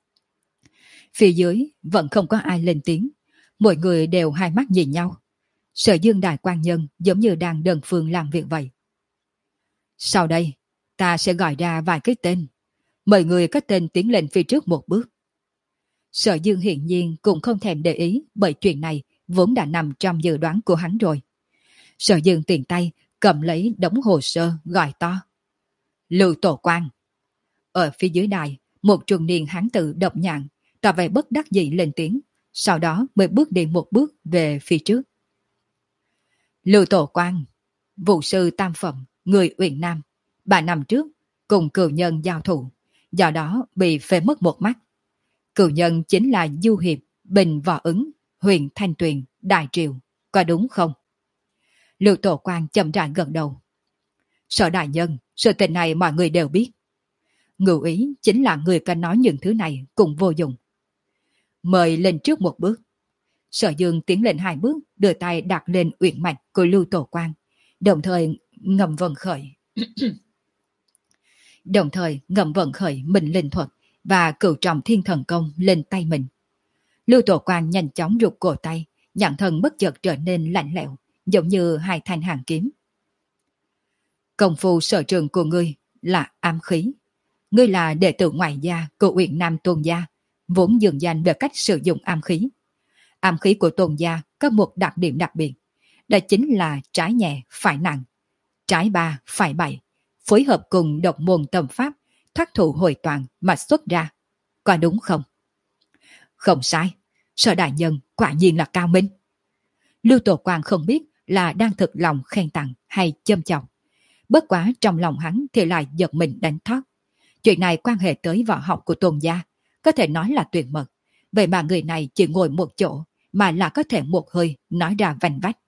Phía dưới vẫn không có ai lên tiếng. Mọi người đều hai mắt nhìn nhau. Sở Dương đại quan nhân giống như đang đơn phương làm việc vậy. Sau đây, ta sẽ gọi ra vài cái tên. Mời người có tên tiến lên phía trước một bước. Sở Dương hiển nhiên cũng không thèm để ý, bởi chuyện này vốn đã nằm trong dự đoán của hắn rồi. Sở Dương tiền tay cầm lấy đống hồ sơ gọi to. Lưu Tổ Quang. Ở phía dưới đài, một trung niên hán tử độc nhạn, tỏ vẻ bất đắc dĩ lên tiếng, sau đó mới bước đi một bước về phía trước. Lưu Tổ Quang, vụ sư tam phẩm, người Uyển Nam, ba năm trước cùng cửu nhân giao thủ, do đó bị phế mất một mắt. Cửu nhân chính là Du Hiệp, Bình Võ Ứng, Huyền Thanh Tuyền, Đại Triều, có đúng không? Lưu Tổ Quang chậm rãi gật đầu. Sở đại nhân, sự tình này mọi người đều biết. Ngụ ý chính là người có nói những thứ này cũng vô dụng. Mời lên trước một bước. Sở Dương tiến lên hai bước, đưa tay đặt lên uyển mạch của Lưu Tổ Quang, đồng thời ngầm vận khởi. đồng thời ngầm vận khởi mình linh thuật và cửu trọng thiên thần công lên tay mình. Lưu Tổ Quang nhanh chóng rụt cổ tay, nhãn thần bất chợt trở nên lạnh lẽo, giống như hai thanh hàng kiếm. Công phu sở trường của ngươi là ám khí. Ngươi là đệ tử ngoại gia của Uyển Nam Tôn gia, vốn dường danh về cách sử dụng ám khí. Ám khí của Tôn gia có một đặc điểm đặc biệt, đó chính là trái nhẹ phải nặng, trái ba phải bảy, phối hợp cùng độc môn tâm pháp, thoát thủ hồi toàn mà xuất ra. Có đúng không? Không sai, Sở đại nhân quả nhiên là cao minh. Lưu Tổ Quang không biết là đang thực lòng khen tặng hay châm chọc. Bất quá trong lòng hắn thì lại giật mình đánh thoát. Chuyện này quan hệ tới võ học của Tôn gia, có thể nói là tuyệt mật. Vậy mà người này chỉ ngồi một chỗ mà là có thể một hơi nói ra vành vách.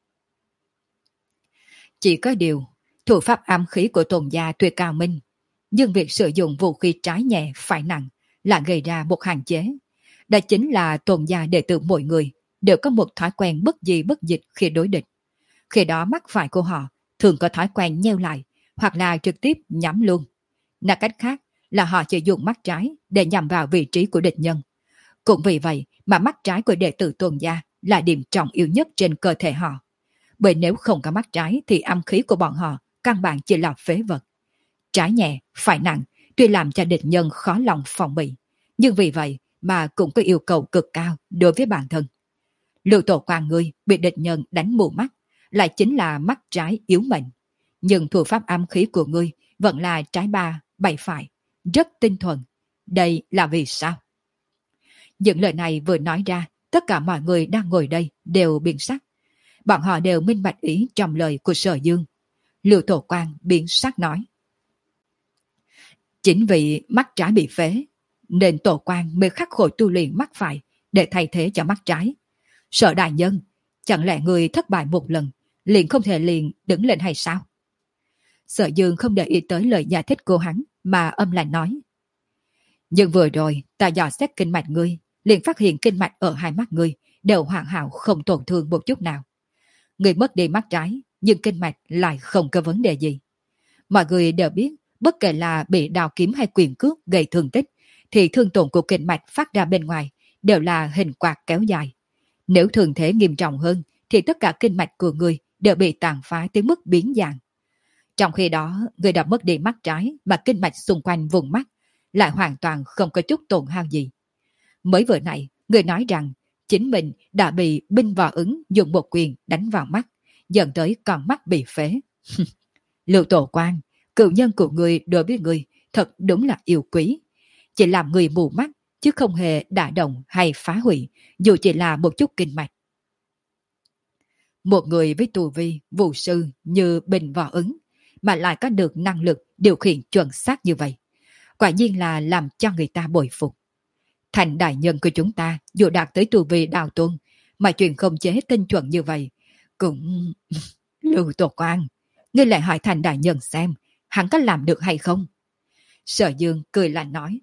Chỉ có điều, thủ pháp ám khí của Tôn gia tuyệt cao minh, nhưng việc sử dụng vũ khí trái nhẹ phải nặng là gây ra một hạn chế. Đó chính là Tôn gia đệ tử mỗi người đều có một thói quen bất di bất dịch khi đối địch. Khi đó mắt phải của họ thường có thói quen nheo lại hoặc là trực tiếp nhắm luôn. Nói cách khác là họ chỉ dùng mắt trái để nhằm vào vị trí của địch nhân. Cũng vì vậy mà mắt trái của đệ tử Tôn gia là điểm trọng yếu nhất trên cơ thể họ. Bởi nếu không có mắt trái thì âm khí của bọn họ căn bản chỉ là phế vật. Trái nhẹ, phải nặng, tuy làm cho địch nhân khó lòng phòng bị, nhưng vì vậy mà cũng có yêu cầu cực cao đối với bản thân. Lưu Tổ Quang ngươi bị địch nhân đánh mù mắt, lại chính là mắt trái yếu mệnh. Nhưng thủ pháp âm khí của ngươi vẫn là trái ba, bảy phải, rất tinh thuần. Đây là vì sao? Những lời này vừa nói ra, tất cả mọi người đang ngồi đây đều biến sắc. Bọn họ đều minh bạch ý trong lời của Sở Dương. Lưu Tổ Quang biến sắc nói. Chính vì mắt trái bị phế, nên Tổ Quang mới khắc khổ tu luyện mắt phải để thay thế cho mắt trái. Sở đại nhân, chẳng lẽ người thất bại một lần, liền không thể liền đứng lên hay sao? Sở Dương không để ý tới lời giải thích của hắn mà âm lạnh nói. Nhưng vừa rồi ta dò xét kinh mạch ngươi, liền phát hiện kinh mạch ở hai mắt ngươi đều hoàn hảo không tổn thương một chút nào. Ngươi mất đi mắt trái, nhưng kinh mạch lại không có vấn đề gì. Mọi người đều biết, bất kể là bị đào kiếm hay quyền cước gây thương tích, thì thương tổn của kinh mạch phát ra bên ngoài đều là hình quạt kéo dài. Nếu thường thế nghiêm trọng hơn, thì tất cả kinh mạch của ngươi đều bị tàn phá tới mức biến dạng. Trong khi đó, ngươi đã mất đi mắt trái mà kinh mạch xung quanh vùng mắt lại hoàn toàn không có chút tổn hao gì. Mới vừa nãy, người nói rằng chính mình đã bị binh võ ứng dùng một quyền đánh vào mắt, dẫn tới con mắt bị phế. Lưu Tổ Quang, cựu nhân của người đối với người thật đúng là yêu quý. Chỉ làm người mù mắt, chứ không hề đả động hay phá hủy, dù chỉ là một chút kinh mạch. Một người với tu vi, vũ sư như Bình Võ Ứng, mà lại có được năng lực điều khiển chuẩn xác như vậy, quả nhiên là làm cho người ta bội phục. Thành đại nhân của chúng ta dù đạt tới tu vi đạo tôn, mà chuyện không chế tinh chuẩn như vậy, cũng... Lưu Tổ Quang, ngươi lại hỏi Thành đại nhân xem, hắn có làm được hay không? Sở Dương cười lạnh nói.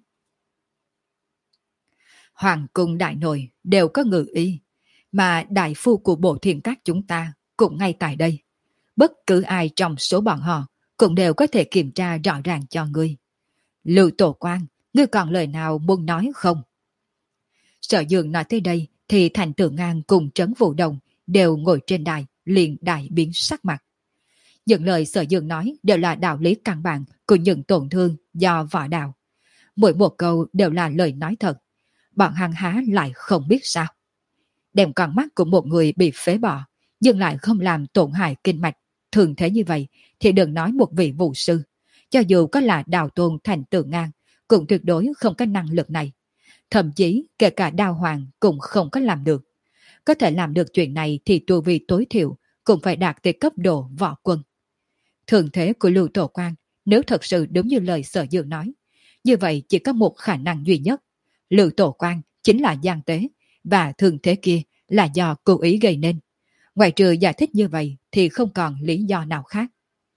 Hoàng cung đại nội đều có ngự y, mà đại phu của bộ thiên các chúng ta cũng ngay tại đây. Bất cứ ai trong số bọn họ cũng đều có thể kiểm tra rõ ràng cho ngươi. Lưu Tổ Quang, ngươi còn lời nào muốn nói không? Sở Dương nói tới đây thì Thành Tử Ngang cùng Trấn Vũ Đồng đều ngồi trên đài, liền đại biến sắc mặt. Những lời Sở Dương nói đều là đạo lý căn bản của những tổn thương do võ đạo. Mỗi một câu đều là lời nói thật. Bọn hắn há lại không biết sao. Đem con mắt của một người bị phế bỏ, nhưng lại không làm tổn hại kinh mạch. Thường thế như vậy thì đừng nói một vị vũ sư. Cho dù có là Đào Tôn Thành Tử Ngang, cũng tuyệt đối không có năng lực này. Thậm chí kể cả Đao Hoàng cũng không có làm được. Có thể làm được chuyện này thì tu vi tối thiểu cũng phải đạt tới cấp độ võ quân. Thường thế của Lưu Tổ Quang, nếu thật sự đúng như lời Sở Dương nói, như vậy chỉ có một khả năng duy nhất. Lưu Tổ Quang chính là gian tế, và thường thế kia là do cố ý gây nên. Ngoài trừ giải thích như vậy thì không còn lý do nào khác.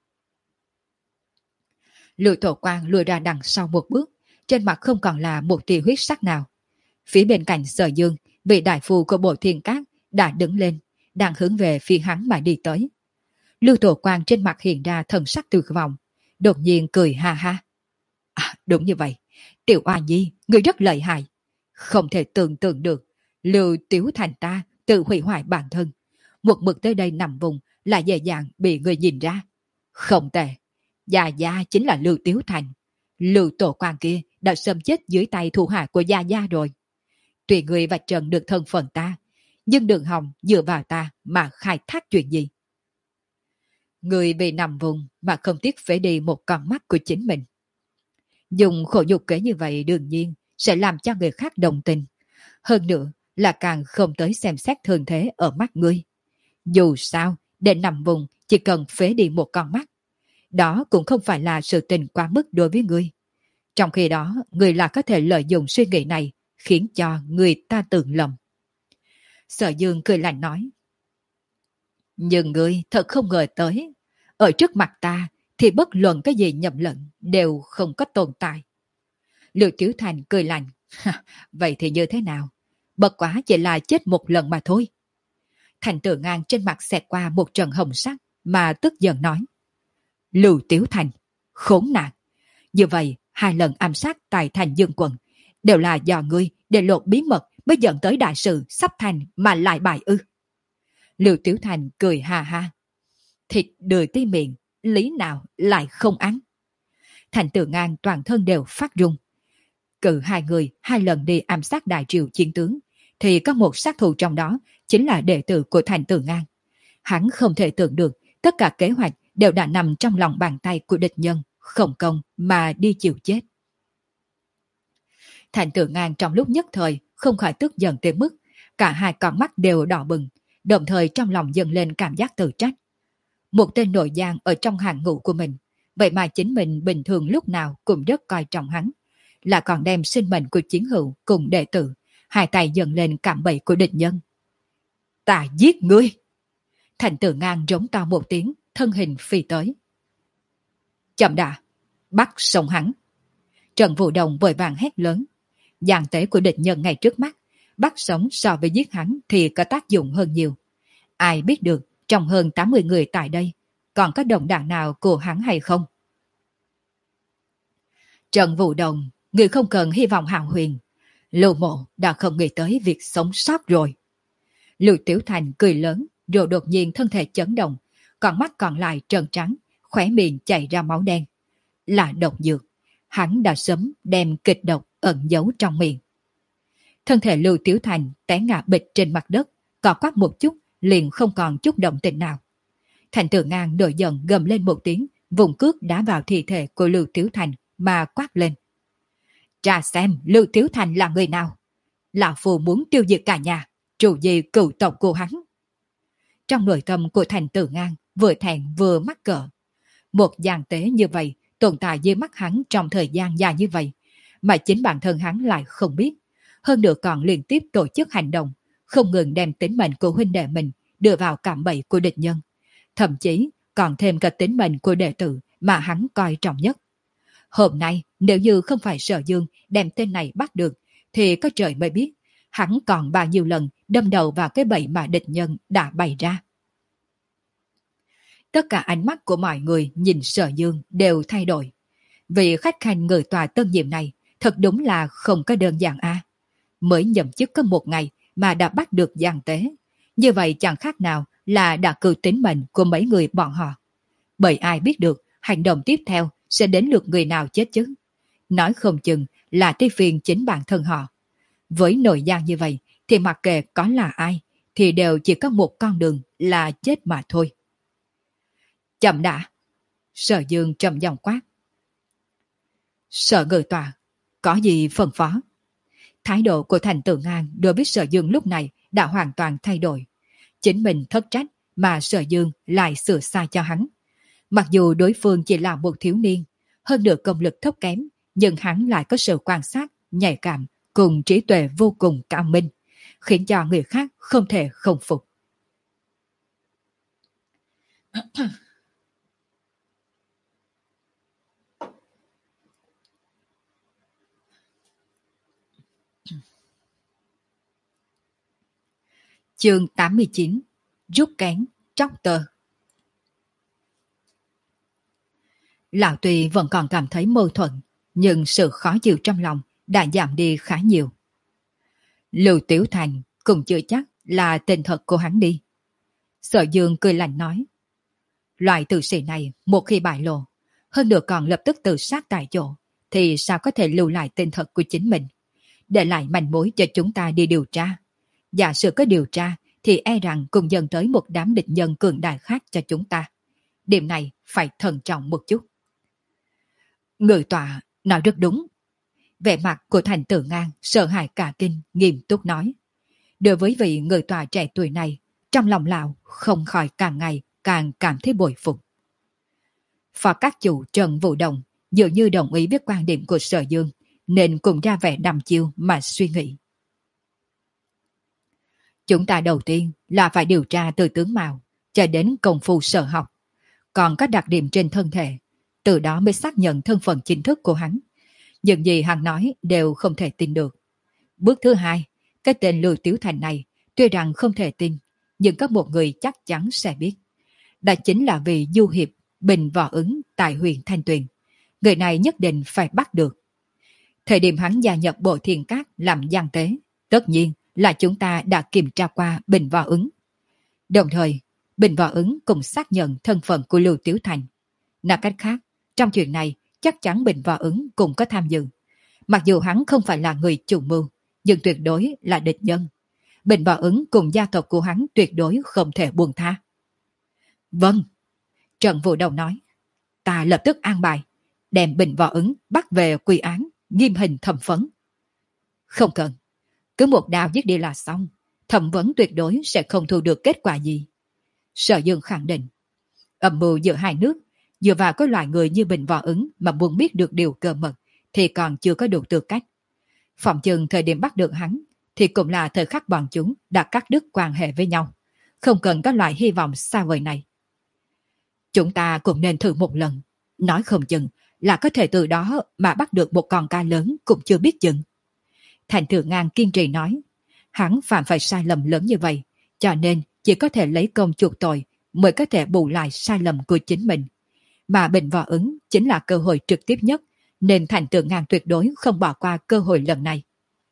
Lưu Tổ Quang lùi ra đằng sau một bước, trên mặt không còn là một tia huyết sắc nào. Phía bên cạnh Sở Dương, vị đại phu của Bộ Thiên Cát đã đứng lên, đang hướng về phía hắn mà đi tới. Lưu Tổ Quang trên mặt hiện ra thần sắc tuyệt vọng, đột nhiên cười ha ha. À, đúng như vậy, Tiểu Oa Nhi, người rất lợi hại. Không thể tưởng tượng được, Lưu Tiếu Thành ta tự hủy hoại bản thân. Một mực tới đây nằm vùng là dễ dàng bị người nhìn ra. Không tệ, Gia Gia chính là Lưu Tiếu Thành. Lưu Tổ Quang kia đã sớm chết dưới tay thủ hạ của Gia Gia rồi. Tùy người và trần được thân phận ta, nhưng đừng hòng dựa vào ta mà khai thác chuyện gì. Người bị nằm vùng mà không tiếc phế đi một con mắt của chính mình. Dùng khổ nhục kế như vậy đương nhiên sẽ làm cho người khác đồng tình. Hơn nữa là càng không tới xem xét thường thế ở mắt ngươi. Dù sao, để nằm vùng chỉ cần phế đi một con mắt. Đó cũng không phải là sự tình quá mức đối với ngươi. Trong khi đó, ngươi là có thể lợi dụng suy nghĩ này khiến cho người ta tưởng lầm. Sở Dương cười lạnh nói. Nhưng ngươi thật không ngờ tới. Ở trước mặt ta thì bất luận cái gì nhầm lẫn đều không có tồn tại. Lưu Tiếu Thành cười lạnh. Vậy thì như thế nào? Bất quá chỉ là chết một lần mà thôi. Thành Tử Ngang trên mặt xẹt qua một trận hồng sắc mà tức giận nói. Lưu Tiếu Thành, khốn nạn. Như vậy, hai lần ám sát tại thành Dương Quận đều là do ngươi để lộ bí mật mới dẫn tới đại sự sắp thành mà lại bại ư. Lưu Tiếu Thành cười ha ha. Thịt đười tí miệng, lý nào lại không ăn. Thành Tử Ngang toàn thân đều phát run. Cự hai người hai lần đi ám sát đại triều chiến tướng, thì có một sát thủ trong đó chính là đệ tử của Thành Tử Ngang. Hắn không thể tưởng được tất cả kế hoạch đều đã nằm trong lòng bàn tay của địch nhân, không công mà đi chịu chết. Thành Tử Ngang trong lúc nhất thời không khỏi tức giận tới mức cả hai con mắt đều đỏ bừng, đồng thời trong lòng dâng lên cảm giác tự trách. Một tên nội giang ở trong hàng ngũ của mình, vậy mà chính mình bình thường lúc nào cũng rất coi trọng hắn, là còn đem sinh mệnh của chiến hữu cùng đệ tử, hai tay dâng lên cạm bẫy của địch nhân. Ta giết ngươi! Thành Tử Ngang rống to một tiếng, thân hình phi tới. Chậm đã, bắt sống hắn. Trần Vũ Đồng vội vàng hét lớn. Giàn tế của địch nhân ngay trước mắt, bắt sống so với giết hắn thì có tác dụng hơn nhiều. Ai biết được trong hơn tám mươi người tại đây còn có đồng đảng nào của hắn hay không? Trần Vũ Đồng, người không cần hy vọng hào huyền. Lưu Mộ đã không nghĩ tới việc sống sót rồi. Lưu Tiểu Thành cười lớn, rồi đột nhiên thân thể chấn động, con mắt còn lại trơn trắng, khóe miệng chảy ra máu đen. Là độc dược, hắn đã sớm đem kịch độc ẩn giấu trong miệng. Thân thể Lưu Tiểu Thành té ngã bịch trên mặt đất, cọ quắp một chút, liền không còn chút động tình nào. Thành Tử Ngang nổi giận gầm lên một tiếng, vùng cước đá vào thi thể của Lưu Tiểu Thành mà quát lên. Tra xem Lưu Tiểu Thành là người nào? Lão Phu muốn tiêu diệt cả nhà, trụ gì cửu tộc của hắn. Trong nội tâm của Thành Tử Ngang vừa thẹn vừa mắc cỡ. Một gian tế như vậy tồn tại dưới mắt hắn trong thời gian dài như vậy, mà chính bản thân hắn lại không biết. Hơn nữa còn liên tiếp tổ chức hành động, không ngừng đem tính mệnh của huynh đệ mình đưa vào cạm bẫy của địch nhân. Thậm chí còn thêm cả tính mệnh của đệ tử mà hắn coi trọng nhất. Hôm nay nếu như không phải Sở Dương đem tên này bắt được, thì có trời mới biết hắn còn bao nhiêu lần đâm đầu vào cái bẫy mà địch nhân đã bày ra. Tất cả ánh mắt của mọi người nhìn Sở Dương đều thay đổi. Vì khách khanh người tòa tân nhiệm này thật đúng là không có đơn giản a. Mới nhậm chức có một ngày mà đã bắt được gian tế. Như vậy chẳng khác nào là đã cử tính mệnh của mấy người bọn họ. Bởi ai biết được hành động tiếp theo sẽ đến lượt người nào chết chứ. Nói không chừng là tới phiền chính bản thân họ. Với nội gian như vậy thì mặc kệ có là ai thì đều chỉ có một con đường là chết mà thôi. Chậm đã. Sở Dương trầm giọng quát. Sở Ngự Tọa, có gì phân phó? Thái độ của Thành Tử Ngang đối với Sở Dương lúc này đã hoàn toàn thay đổi. Chính mình thất trách mà Sở Dương lại sửa sai cho hắn. Mặc dù đối phương chỉ là một thiếu niên, hơn được công lực thấp kém, nhưng hắn lại có sự quan sát, nhạy cảm cùng trí tuệ vô cùng cao minh, khiến cho người khác không thể không phục. Chương tám mươi chín. Rút kén, tróc tơ. Lão Tùy vẫn còn cảm thấy mâu thuẫn, nhưng sự khó chịu trong lòng đã giảm đi khá nhiều. Lưu Tiểu Thành cũng chưa chắc là tên thật của hắn đi. Sở Dương cười lạnh nói. Loại tử sĩ này một khi bại lộ, hơn nữa còn lập tức tự sát tại chỗ, thì sao có thể lưu lại tên thật của chính mình, để lại manh mối cho chúng ta đi điều tra. Giả sử có điều tra thì e rằng cùng dần tới một đám địch nhân cường đại khác cho chúng ta. Điểm này phải thận trọng một chút. Người tọa nói rất đúng. Vẻ mặt của Thành Tử Ngang sợ hãi cả kinh, nghiêm túc nói. Đối với vị người tọa trẻ tuổi này, trong lòng lão không khỏi càng ngày càng cảm thấy bội phục. Phó các chủ Trần Vũ Đồng dường như đồng ý với quan điểm của Sở Dương, nên cùng ra vẻ đăm chiêu mà suy nghĩ. Chúng ta đầu tiên là phải điều tra từ tướng mạo cho đến công phu sở học, còn các đặc điểm trên thân thể, từ đó mới xác nhận thân phận chính thức của hắn. Những gì hắn nói đều không thể tin được. Bước thứ hai, cái tên Lưu Tiểu Thành này tuy rằng không thể tin, nhưng có một người chắc chắn sẽ biết. Đó chính là vị du hiệp Bình Võ Ứng tại huyện Thanh Tuyền. Người này nhất định phải bắt được. Thời điểm hắn gia nhập Bộ Thiên Cát làm gian tế, tất nhiên là chúng ta đã kiểm tra qua Bình Võ Ứng. Đồng thời, Bình Võ Ứng cũng xác nhận thân phận của Lưu Tiểu Thành. Nói cách khác, trong chuyện này chắc chắn Bình Võ Ứng cũng có tham dự. Mặc dù hắn không phải là người chủ mưu, nhưng tuyệt đối là địch nhân. Bình Võ Ứng cùng gia tộc của hắn tuyệt đối không thể buông tha. Vâng, Trần Vũ Đồng nói. Ta lập tức an bài, đem Bình Võ Ứng bắt về quy án, nghiêm hình thẩm vấn. Không cần, cứ một đao giết đi là xong, thẩm vấn tuyệt đối sẽ không thu được kết quả gì. Sở Dương khẳng định. Âm mưu giữa hai nước, dựa vào cái loại người như Bình Võ Ứng mà muốn biết được điều cơ mật thì còn chưa có đủ tư cách. Phòng chừng thời điểm bắt được hắn thì cũng là thời khắc bọn chúng đã cắt đứt quan hệ với nhau, không cần các loại hy vọng xa vời này. Chúng ta cũng nên thử một lần, nói không chừng là có thể từ đó mà bắt được một con cá lớn cũng chưa biết chừng. Thành Tử Ngang kiên trì nói, hắn phạm phải sai lầm lớn như vậy, cho nên chỉ có thể lấy công chuộc tội mới có thể bù lại sai lầm của chính mình. Mà Bình Võ Ứng chính là cơ hội trực tiếp nhất, nên Thành Tử Ngang tuyệt đối không bỏ qua cơ hội lần này.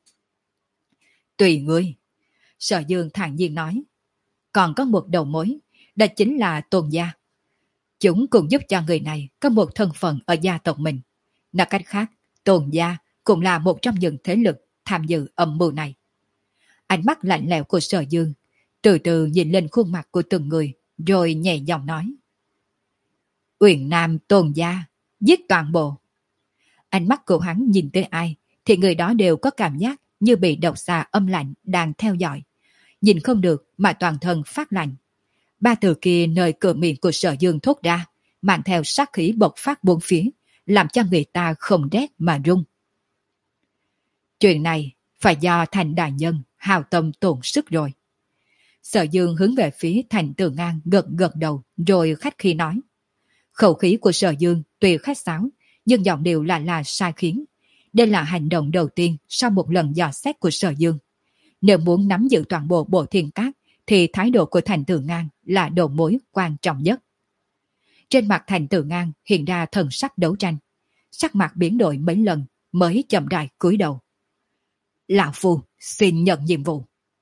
Tùy ngươi, Sở Dương thản nhiên nói. Còn có một đầu mối, đó chính là Tôn gia. Chúng cũng giúp cho người này có một thân phận ở gia tộc mình. Nói cách khác, Tôn gia cũng là một trong những thế lực tham dự âm mưu này. Ánh mắt lạnh lẽo của Sở Dương từ từ nhìn lên khuôn mặt của từng người, rồi nhẹ giọng nói. Uyển Nam Tôn gia, giết toàn bộ. Ánh mắt của hắn nhìn tới ai thì người đó đều có cảm giác như bị độc xà âm lạnh đang theo dõi. Nhìn không được mà toàn thân phát lạnh. Ba từ kia nơi cửa miệng của Sở Dương thốt ra, mang theo sát khí bộc phát bốn phía, làm cho người ta không rét mà run. Chuyện này phải do Thành đại nhân hào tâm tổn sức rồi. Sở Dương hướng về phía Thành Tử Ngang gật gật đầu rồi khách khí nói. Khẩu khí của Sở Dương tuy khách sáo, nhưng giọng điệu là là sai khiến. Đây là hành động đầu tiên sau một lần dò xét của Sở Dương. Nếu muốn nắm giữ toàn bộ Bộ Thiên Cát thì thái độ của Thành Tử Ngang là đầu mối quan trọng nhất. Trên mặt Thành Tử Ngang hiện ra thần sắc đấu tranh. Sắc mặt biến đổi mấy lần mới chậm rãi cúi đầu. Lão Phu xin nhận nhiệm vụ.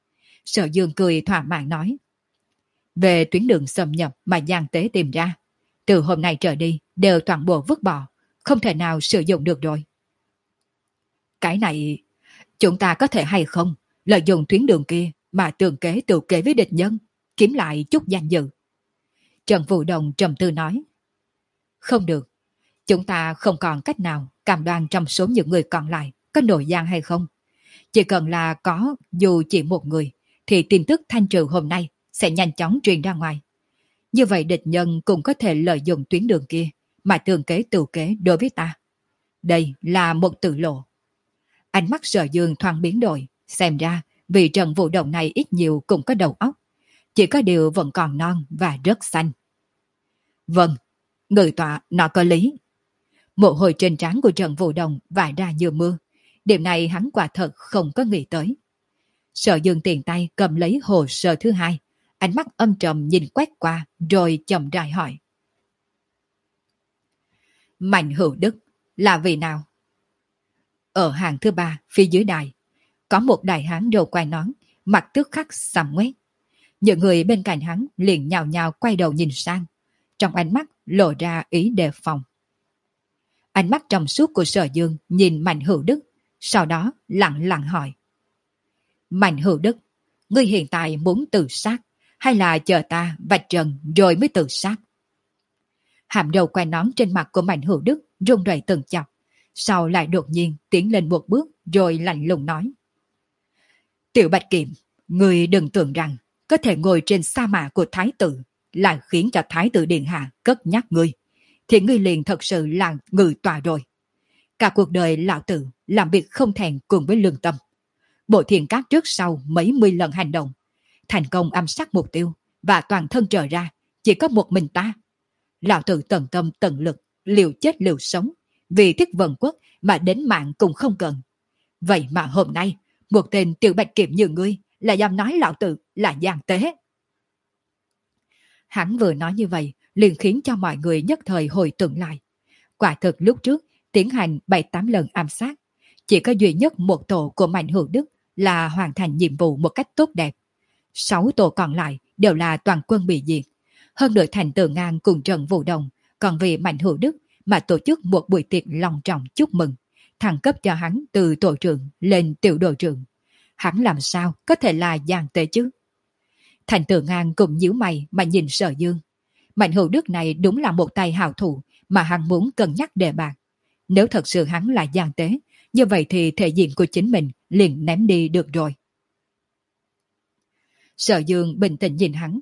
Sở Dương cười thỏa mãn nói. Về tuyến đường xâm nhập mà Giang Tế tìm ra, từ hôm nay trở đi đều toàn bộ vứt bỏ, không thể nào sử dụng được rồi. Cái này, chúng ta có thể hay không lợi dụng tuyến đường kia mà tường kế tự kế với địch nhân, kiếm lại chút danh dự. Trần Vũ Đồng trầm tư nói. Không được, chúng ta không còn cách nào cam đoan trong số những người còn lại có nội gian hay không. Chỉ cần là có dù chỉ một người, thì tin tức thanh trừ hôm nay sẽ nhanh chóng truyền ra ngoài. Như vậy địch nhân cũng có thể lợi dụng tuyến đường kia mà tường kế tự kế đối với ta. Đây là một tự lộ. Ánh mắt Sở Dương thoáng biến đổi, xem ra vì Trần Vũ Đồng này ít nhiều cũng có đầu óc, chỉ có điều vẫn còn non và rất xanh. Vâng, người tọa nó có lý. Mồ hôi trên trán của Trần Vũ Đồng vãi ra như mưa. Điểm này hắn quả thật không có nghĩ tới. Sở Dương tiền tay cầm lấy hồ sơ thứ hai, ánh mắt âm trầm nhìn quét qua rồi chậm rãi hỏi. Mạnh Hữu Đức là vì nào? Ở hàng thứ ba phía dưới đài, có một đại hán đầu quai nón, mặt tức khắc sầm ngoét. Những người bên cạnh hắn liền nhào nhào quay đầu nhìn sang, trong ánh mắt lộ ra ý đề phòng. Ánh mắt trong suốt của Sở Dương nhìn Mạnh Hữu Đức, sau đó lặng lặng hỏi. Mạnh Hữu Đức, ngươi hiện tại muốn tự sát, hay là chờ ta vạch trần rồi mới tự sát? Hàm đầu quai nón trên mặt của Mạnh Hữu Đức run rẩy từng chọc, sau lại đột nhiên tiến lên một bước rồi lạnh lùng nói. Tiểu Bạch Kiệm, ngươi đừng tưởng rằng có thể ngồi trên sa mã của Thái tử lại khiến cho Thái tử Điện Hạ cất nhắc ngươi, thì ngươi liền thật sự là ngự tòa rồi. Cả cuộc đời lão tử làm việc không thèn cùng với lương tâm. Bộ thiền cát trước sau mấy mươi lần hành động, thành công ám sát mục tiêu và toàn thân trở ra chỉ có một mình ta. Lão tử tận tâm tận lực, liều chết liều sống, vì Thiết Vân Quốc mà đến mạng cũng không cần. Vậy mà hôm nay, một tên Tiểu Bạch Kiệm như ngươi là dám nói lão tử là gian tế. Hắn vừa nói như vậy, liền khiến cho mọi người nhất thời hồi tưởng lại. Quả thực lúc trước, tiến hành bảy tám lần ám sát, chỉ có duy nhất một tổ của Mạnh Hữu Đức là hoàn thành nhiệm vụ một cách tốt đẹp. Sáu tổ còn lại đều là toàn quân bị diệt. Hơn nữa Thành Tử Ngang cùng Trần Vũ Đồng còn vì Mạnh Hữu Đức mà tổ chức một buổi tiệc long trọng chúc mừng, thăng cấp cho hắn từ tổ trưởng lên tiểu đội trưởng. Hắn làm sao có thể là gian tế chứ? Thành Tử Ngang cũng nhíu mày mà nhìn Sở Dương. Mạnh Hữu Đức này đúng là một tay hào thủ mà hắn muốn cân nhắc đề bạc. Nếu thật sự hắn là gian tế, như vậy thì thể diện của chính mình liền ném đi được rồi. Sở Dương bình tĩnh nhìn hắn.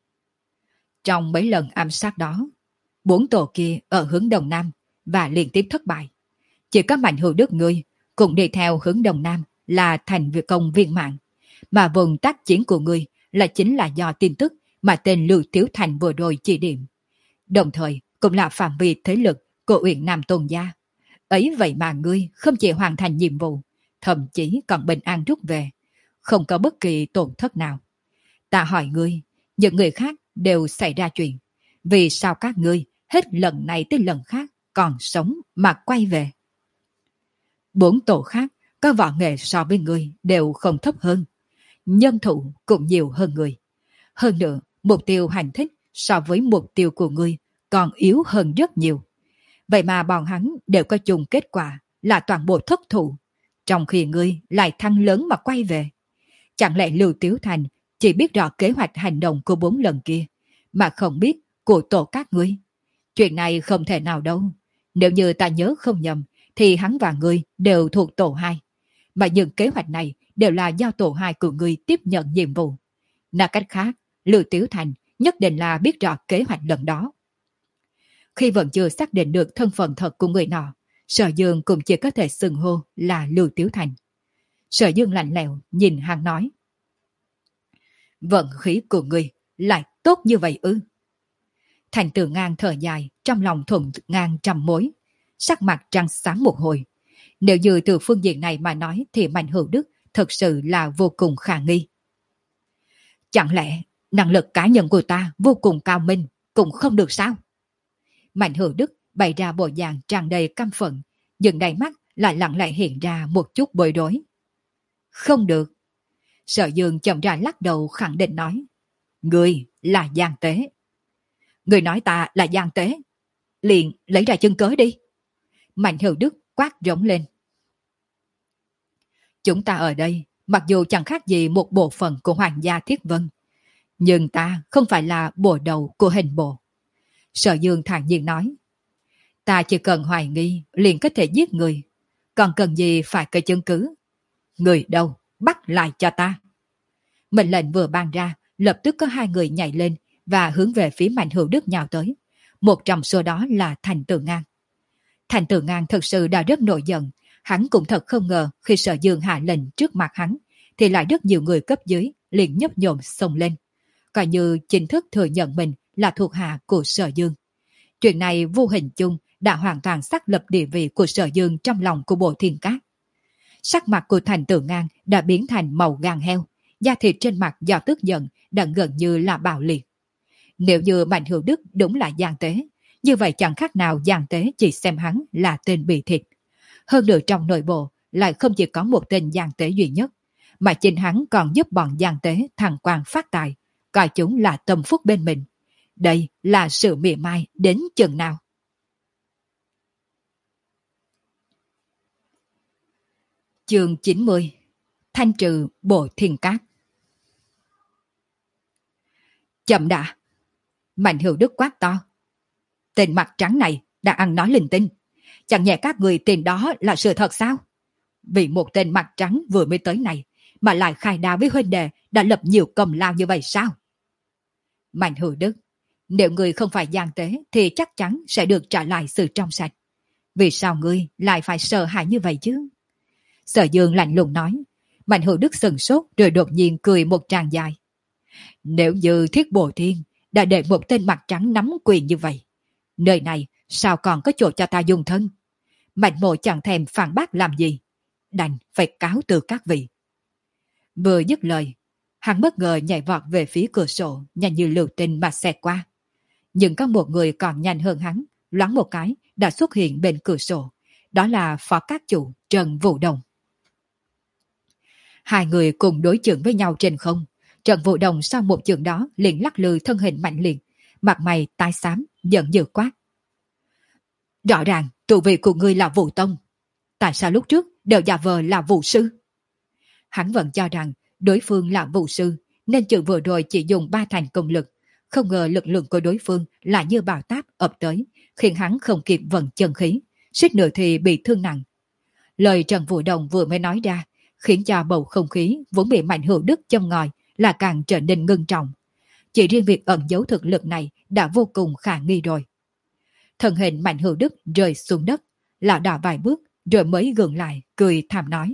Trong mấy lần ám sát đó, bốn tổ kia ở hướng Đông Nam và liên tiếp thất bại. Chỉ có Mạnh Hữu Đức ngươi cũng đi theo hướng Đông Nam là thành việc công viên mạng, mà vùng tác chiến của ngươi là chính là do tin tức mà tên Lưu Tiếu Thành vừa rồi chỉ điểm. Đồng thời cũng là phạm vi thế lực của Uyển Nam Tôn Gia. Ấy vậy mà ngươi không chỉ hoàn thành nhiệm vụ, thậm chí còn bình an rút về, không có bất kỳ tổn thất nào. Ta hỏi ngươi, những người khác đều xảy ra chuyện, vì sao các ngươi hết lần này tới lần khác còn sống mà quay về? Bốn tổ khác có võ nghệ so với ngươi đều không thấp hơn, nhân thủ cũng nhiều hơn người. Hơn nữa, mục tiêu hành thích so với mục tiêu của ngươi còn yếu hơn rất nhiều. Vậy mà bọn hắn đều có chung kết quả là toàn bộ thất thủ, trong khi ngươi lại thăng lớn mà quay về. Chẳng lẽ Lưu Tiếu Thành chỉ biết rõ kế hoạch hành động của bốn lần kia, mà không biết của tổ các ngươi? Chuyện này không thể nào đâu. Nếu như ta nhớ không nhầm, thì hắn và ngươi đều thuộc tổ hai. Mà những kế hoạch này đều là do tổ hai của ngươi tiếp nhận nhiệm vụ. Nói cách khác, Lưu Tiếu Thành nhất định là biết rõ kế hoạch lần đó. Khi vẫn chưa xác định được thân phận thật của người nọ, Sở Dương cũng chỉ có thể xưng hô là Lưu Tiếu Thành. Sở Dương lạnh lẽo nhìn hắn nói. Vận khí của ngươi lại tốt như vậy ư? Thành Tử Ngang thở dài, trong lòng thuận ngang trăm mối, sắc mặt trăng sáng một hồi. Nếu như từ phương diện này mà nói thì Mạnh Hữu Đức thật sự là vô cùng khả nghi. Chẳng lẽ năng lực cá nhân của ta vô cùng cao minh cũng không được sao? Mạnh Hữu Đức bày ra bộ dạng tràn đầy căm phẫn, nhưng đáy mắt lại lặng lẽ hiện ra một chút bối rối. Không được. Sở Dương chậm rãi lắc đầu khẳng định nói, người là gian tế. Người nói ta là gian tế, liền lấy ra chứng cớ đi. Mạnh Hữu Đức quát rống lên. Chúng ta ở đây, mặc dù chẳng khác gì một bộ phận của Hoàng gia Thiết Vân, nhưng ta không phải là bộ đầu của hình bộ. Sở Dương thản nhiên nói, ta chỉ cần hoài nghi liền có thể giết người, còn cần gì phải có chứng cứ. Người đâu, bắt lại cho ta. Mệnh lệnh vừa ban ra, lập tức có hai người nhảy lên và hướng về phía Mạnh Hữu Đức nhào tới. Một trong số đó là Thành Tử Ngang. Thành Tử Ngang thực sự đã rất nổi giận. Hắn cũng thật không ngờ khi Sở Dương hạ lệnh trước mặt hắn, thì lại rất nhiều người cấp dưới liền nhấp nhổm xông lên, coi như chính thức thừa nhận mình là thuộc hạ của Sở Dương. Chuyện này vô hình chung đã hoàn toàn xác lập địa vị của Sở Dương trong lòng của Bộ Thiên Cát. Sắc mặt của Thành Tử Ngang đã biến thành màu gan heo, da thịt trên mặt do tức giận đã gần như là bạo liệt. Nếu như Mạnh Hữu Đức đúng là gian tế, như vậy chẳng khác nào gian tế chỉ xem hắn là tên bị thịt. Hơn nữa trong nội bộ lại không chỉ có một tên gian tế duy nhất, mà chính hắn còn giúp bọn gian tế thăng quan phát tài, coi chúng là tâm phúc bên mình. Đây là sự mỉa mai đến chừng nào. Chương chín mươi. Thanh trừ Bộ Thiên Cát. Chậm đã. Mạnh Hữu Đức quát to. Tên mặt trắng này đã ăn nói linh tinh. Chẳng nhẽ các người tin đó là sự thật sao? Vì một tên mặt trắng vừa mới tới này mà lại khai đao với huynh đệ đã lập nhiều công lao như vậy sao? Mạnh Hữu Đức, nếu người không phải gian tế thì chắc chắn sẽ được trả lại sự trong sạch. Vì sao ngươi lại phải sợ hãi như vậy chứ? Sở Dương lạnh lùng nói. Mạnh Hữu Đức sừng sốt rồi đột nhiên cười một tràng dài. Nếu như Thiết Bồ Thiên đã để một tên mặt trắng nắm quyền như vậy, nơi này sao còn có chỗ cho ta dùng thân? Mạnh Mộ chẳng thèm phản bác làm gì, đành phải cáo từ các vị. Vừa dứt lời, hắn bất ngờ nhảy vọt về phía cửa sổ, nhanh như lưu tinh mà xẹt qua. Nhưng có một người còn nhanh hơn hắn, loáng một cái đã xuất hiện bên cửa sổ. Đó là phó các chủ Trần Vũ Đồng. Hai người cùng đối chưởng với nhau trên không. Trần Vũ Đồng sau một chưởng đó liền lắc lư thân hình mạnh liệt, mặt mày tái xám, giận dữ quát. Rõ ràng tụ vị của ngươi là Vũ Tông, tại sao lúc trước đều giả vờ là Vũ Sư? Hắn vẫn cho rằng đối phương là Vũ Sư, nên chừng vừa rồi chỉ dùng ba thành công lực, không ngờ lực lượng của đối phương lại như bão táp ập tới, khiến hắn không kịp vận chân khí, suýt nữa thì bị thương nặng. Lời Trần Vũ Đồng vừa mới nói ra, khiến cho bầu không khí vốn bị Mạnh Hữu Đức châm ngòi là càng trở nên ngưng trọng. Chỉ riêng việc ẩn giấu thực lực này đã vô cùng khả nghi rồi. Thân hình Mạnh Hữu Đức rơi xuống đất, lảo đảo vài bước rồi mới gượng lại, cười thảm nói.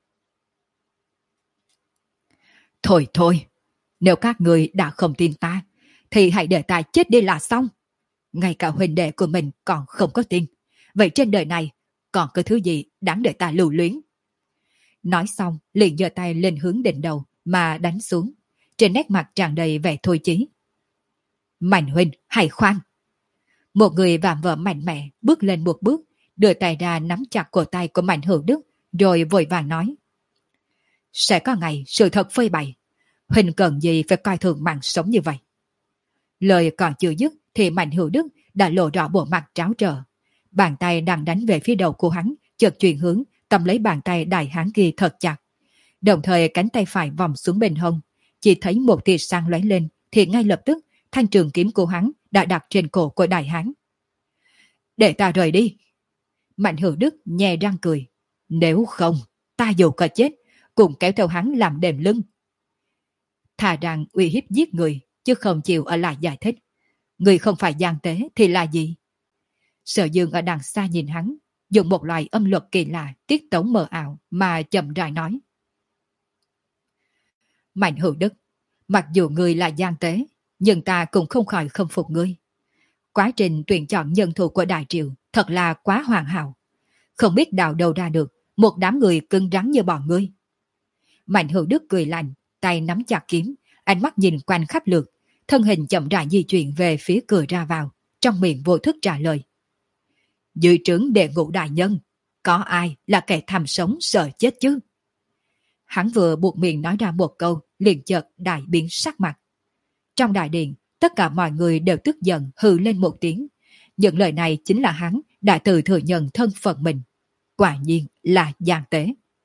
Thôi thôi, nếu các người đã không tin ta, thì hãy để ta chết đi là xong. Ngay cả huynh đệ của mình còn không có tin. Vậy trên đời này còn có thứ gì đáng để ta lưu luyến? Nói xong, liền giơ tay lên hướng đỉnh đầu mà đánh xuống. Trên nét mặt tràn đầy vẻ thôi chí. Mạnh huynh, hãy khoan. Một người vạm vỡ mạnh mẽ bước lên một bước, đưa tay ra nắm chặt cổ tay của Mạnh Hữu Đức, rồi vội vàng nói. Sẽ có ngày sự thật phơi bày. Huynh cần gì phải coi thường mạng sống như vậy? Lời còn chưa dứt thì Mạnh Hữu Đức đã lộ rõ bộ mặt tráo trở. Bàn tay đang đánh về phía đầu của hắn, chợt chuyển hướng, cầm lấy bàn tay đại hán kia thật chặt. Đồng thời cánh tay phải vòng xuống bên hông, chỉ thấy một tia sáng lóe lên, thì ngay lập tức thanh trường kiếm của hắn đã đặt trên cổ của đại hán. Để ta rời đi. Mạnh Hữu Đức nhè răng cười. Nếu không, ta dù có chết, cùng kéo theo hắn làm đệm lưng. Thà rằng uy hiếp giết người, chứ không chịu ở lại giải thích. Người không phải gian tế thì là gì? Sở Dương ở đằng xa nhìn hắn, dùng một loại âm luật kỳ lạ, tiết tấu mờ ảo mà chậm rãi nói. Mạnh Hữu Đức, mặc dù ngươi là gian tế, nhưng ta cũng không khỏi khâm phục ngươi. Quá trình tuyển chọn nhân thủ của Đại Triều thật là quá hoàn hảo. Không biết đào đâu ra được một đám người cứng rắn như bọn ngươi. Mạnh Hữu Đức cười lạnh, tay nắm chặt kiếm, ánh mắt nhìn quanh khắp lượt, thân hình chậm rãi di chuyển về phía cửa ra vào, trong miệng vô thức trả lời. Dưới trướng đệ ngũ đại nhân, có ai là kẻ tham sống sợ chết chứ? Hắn vừa buộc miệng nói ra một câu, liền chợt đại biến sắc mặt. Trong đại điện, tất cả mọi người đều tức giận hừ lên một tiếng. Những lời này chính là hắn đã tự thừa nhận thân phận mình. Quả nhiên là gian tế.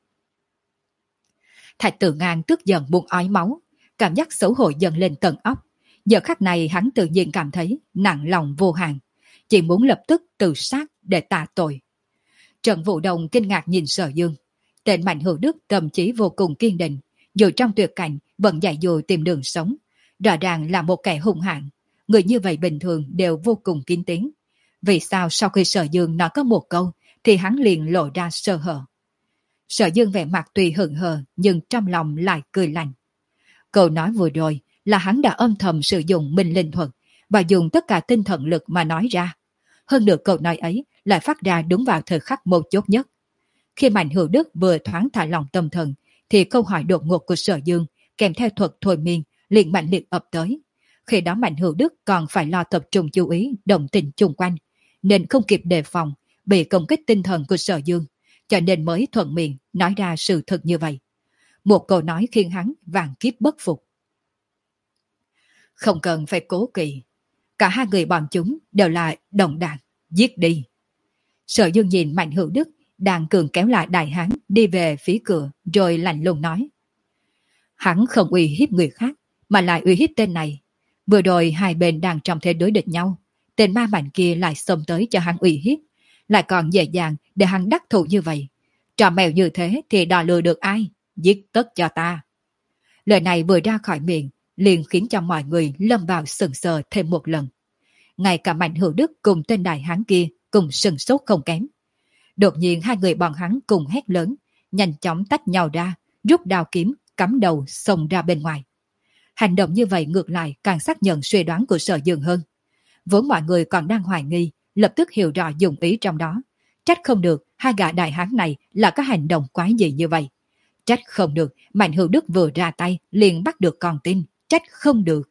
Thạch Tự Ngang tức giận buông ói máu, cảm giác xấu hổ dần lên tận óc. Giờ khắc này hắn tự nhiên cảm thấy nặng lòng vô hạn, chỉ muốn lập tức tự sát để tạ tội. Trần Vũ Đồng kinh ngạc nhìn Sở Dương. Tên Mạnh Hữu Đức tâm trí vô cùng kiên định, dù trong tuyệt cảnh vẫn dạy dụ tìm đường sống. Rõ ràng là một kẻ hung hãn, người như vậy bình thường đều vô cùng kín tiếng. Vì sao sau khi Sở Dương nói có một câu thì hắn liền lộ ra sơ hở? Sở Dương vẻ mặt tuy hững hờ nhưng trong lòng lại cười lạnh. Câu nói vừa rồi là hắn đã âm thầm sử dụng minh linh thuật và dùng tất cả tinh thần lực mà nói ra. Hơn nữa câu nói ấy lại phát ra đúng vào thời khắc mấu chốt nhất. Khi Mạnh Hữu Đức vừa thoáng thả lòng tâm thần thì câu hỏi đột ngột của Sở Dương kèm theo thuật thôi miên liền mạnh liệt ập tới. Khi đó Mạnh Hữu Đức còn phải lo tập trung chú ý động tình chung quanh, nên không kịp đề phòng bị công kích tinh thần của Sở Dương, cho nên mới thuận miệng nói ra sự thật như vậy. Một câu nói khiến hắn vạn kiếp bất phục. Không cần phải cố kỵ, cả hai người bọn chúng đều là đồng đảng, giết đi. Sở Dương nhìn Mạnh Hữu Đức đang cường kéo lại đại hán đi về phía cửa, rồi lạnh lùng nói. Hắn không uy hiếp người khác, mà lại uy hiếp tên này. Vừa rồi hai bên đang trong thế đối địch nhau, tên ma mạnh kia lại xông tới cho hắn uy hiếp, lại còn dễ dàng để hắn đắc thủ như vậy. Trò mèo như thế thì đòi lừa được ai? Giết tất cho ta. Lời này vừa ra khỏi miệng liền khiến cho mọi người lâm vào sừng sờ thêm một lần. Ngay cả Mạnh Hữu Đức cùng tên đại hán kia cùng sừng sốt không kém. Đột nhiên hai người bọn hắn cùng hét lớn, nhanh chóng tách nhau ra, rút đao kiếm, cắm đầu xông ra bên ngoài. Hành động như vậy ngược lại càng xác nhận suy đoán của Sở Dương hơn. Vốn mọi người còn đang hoài nghi, lập tức hiểu rõ dụng ý trong đó. Trách không được hai gã đại hán này là có hành động quái gì như vậy. Trách không được Mạnh Hữu Đức vừa ra tay liền bắt được con tin. Trách không được.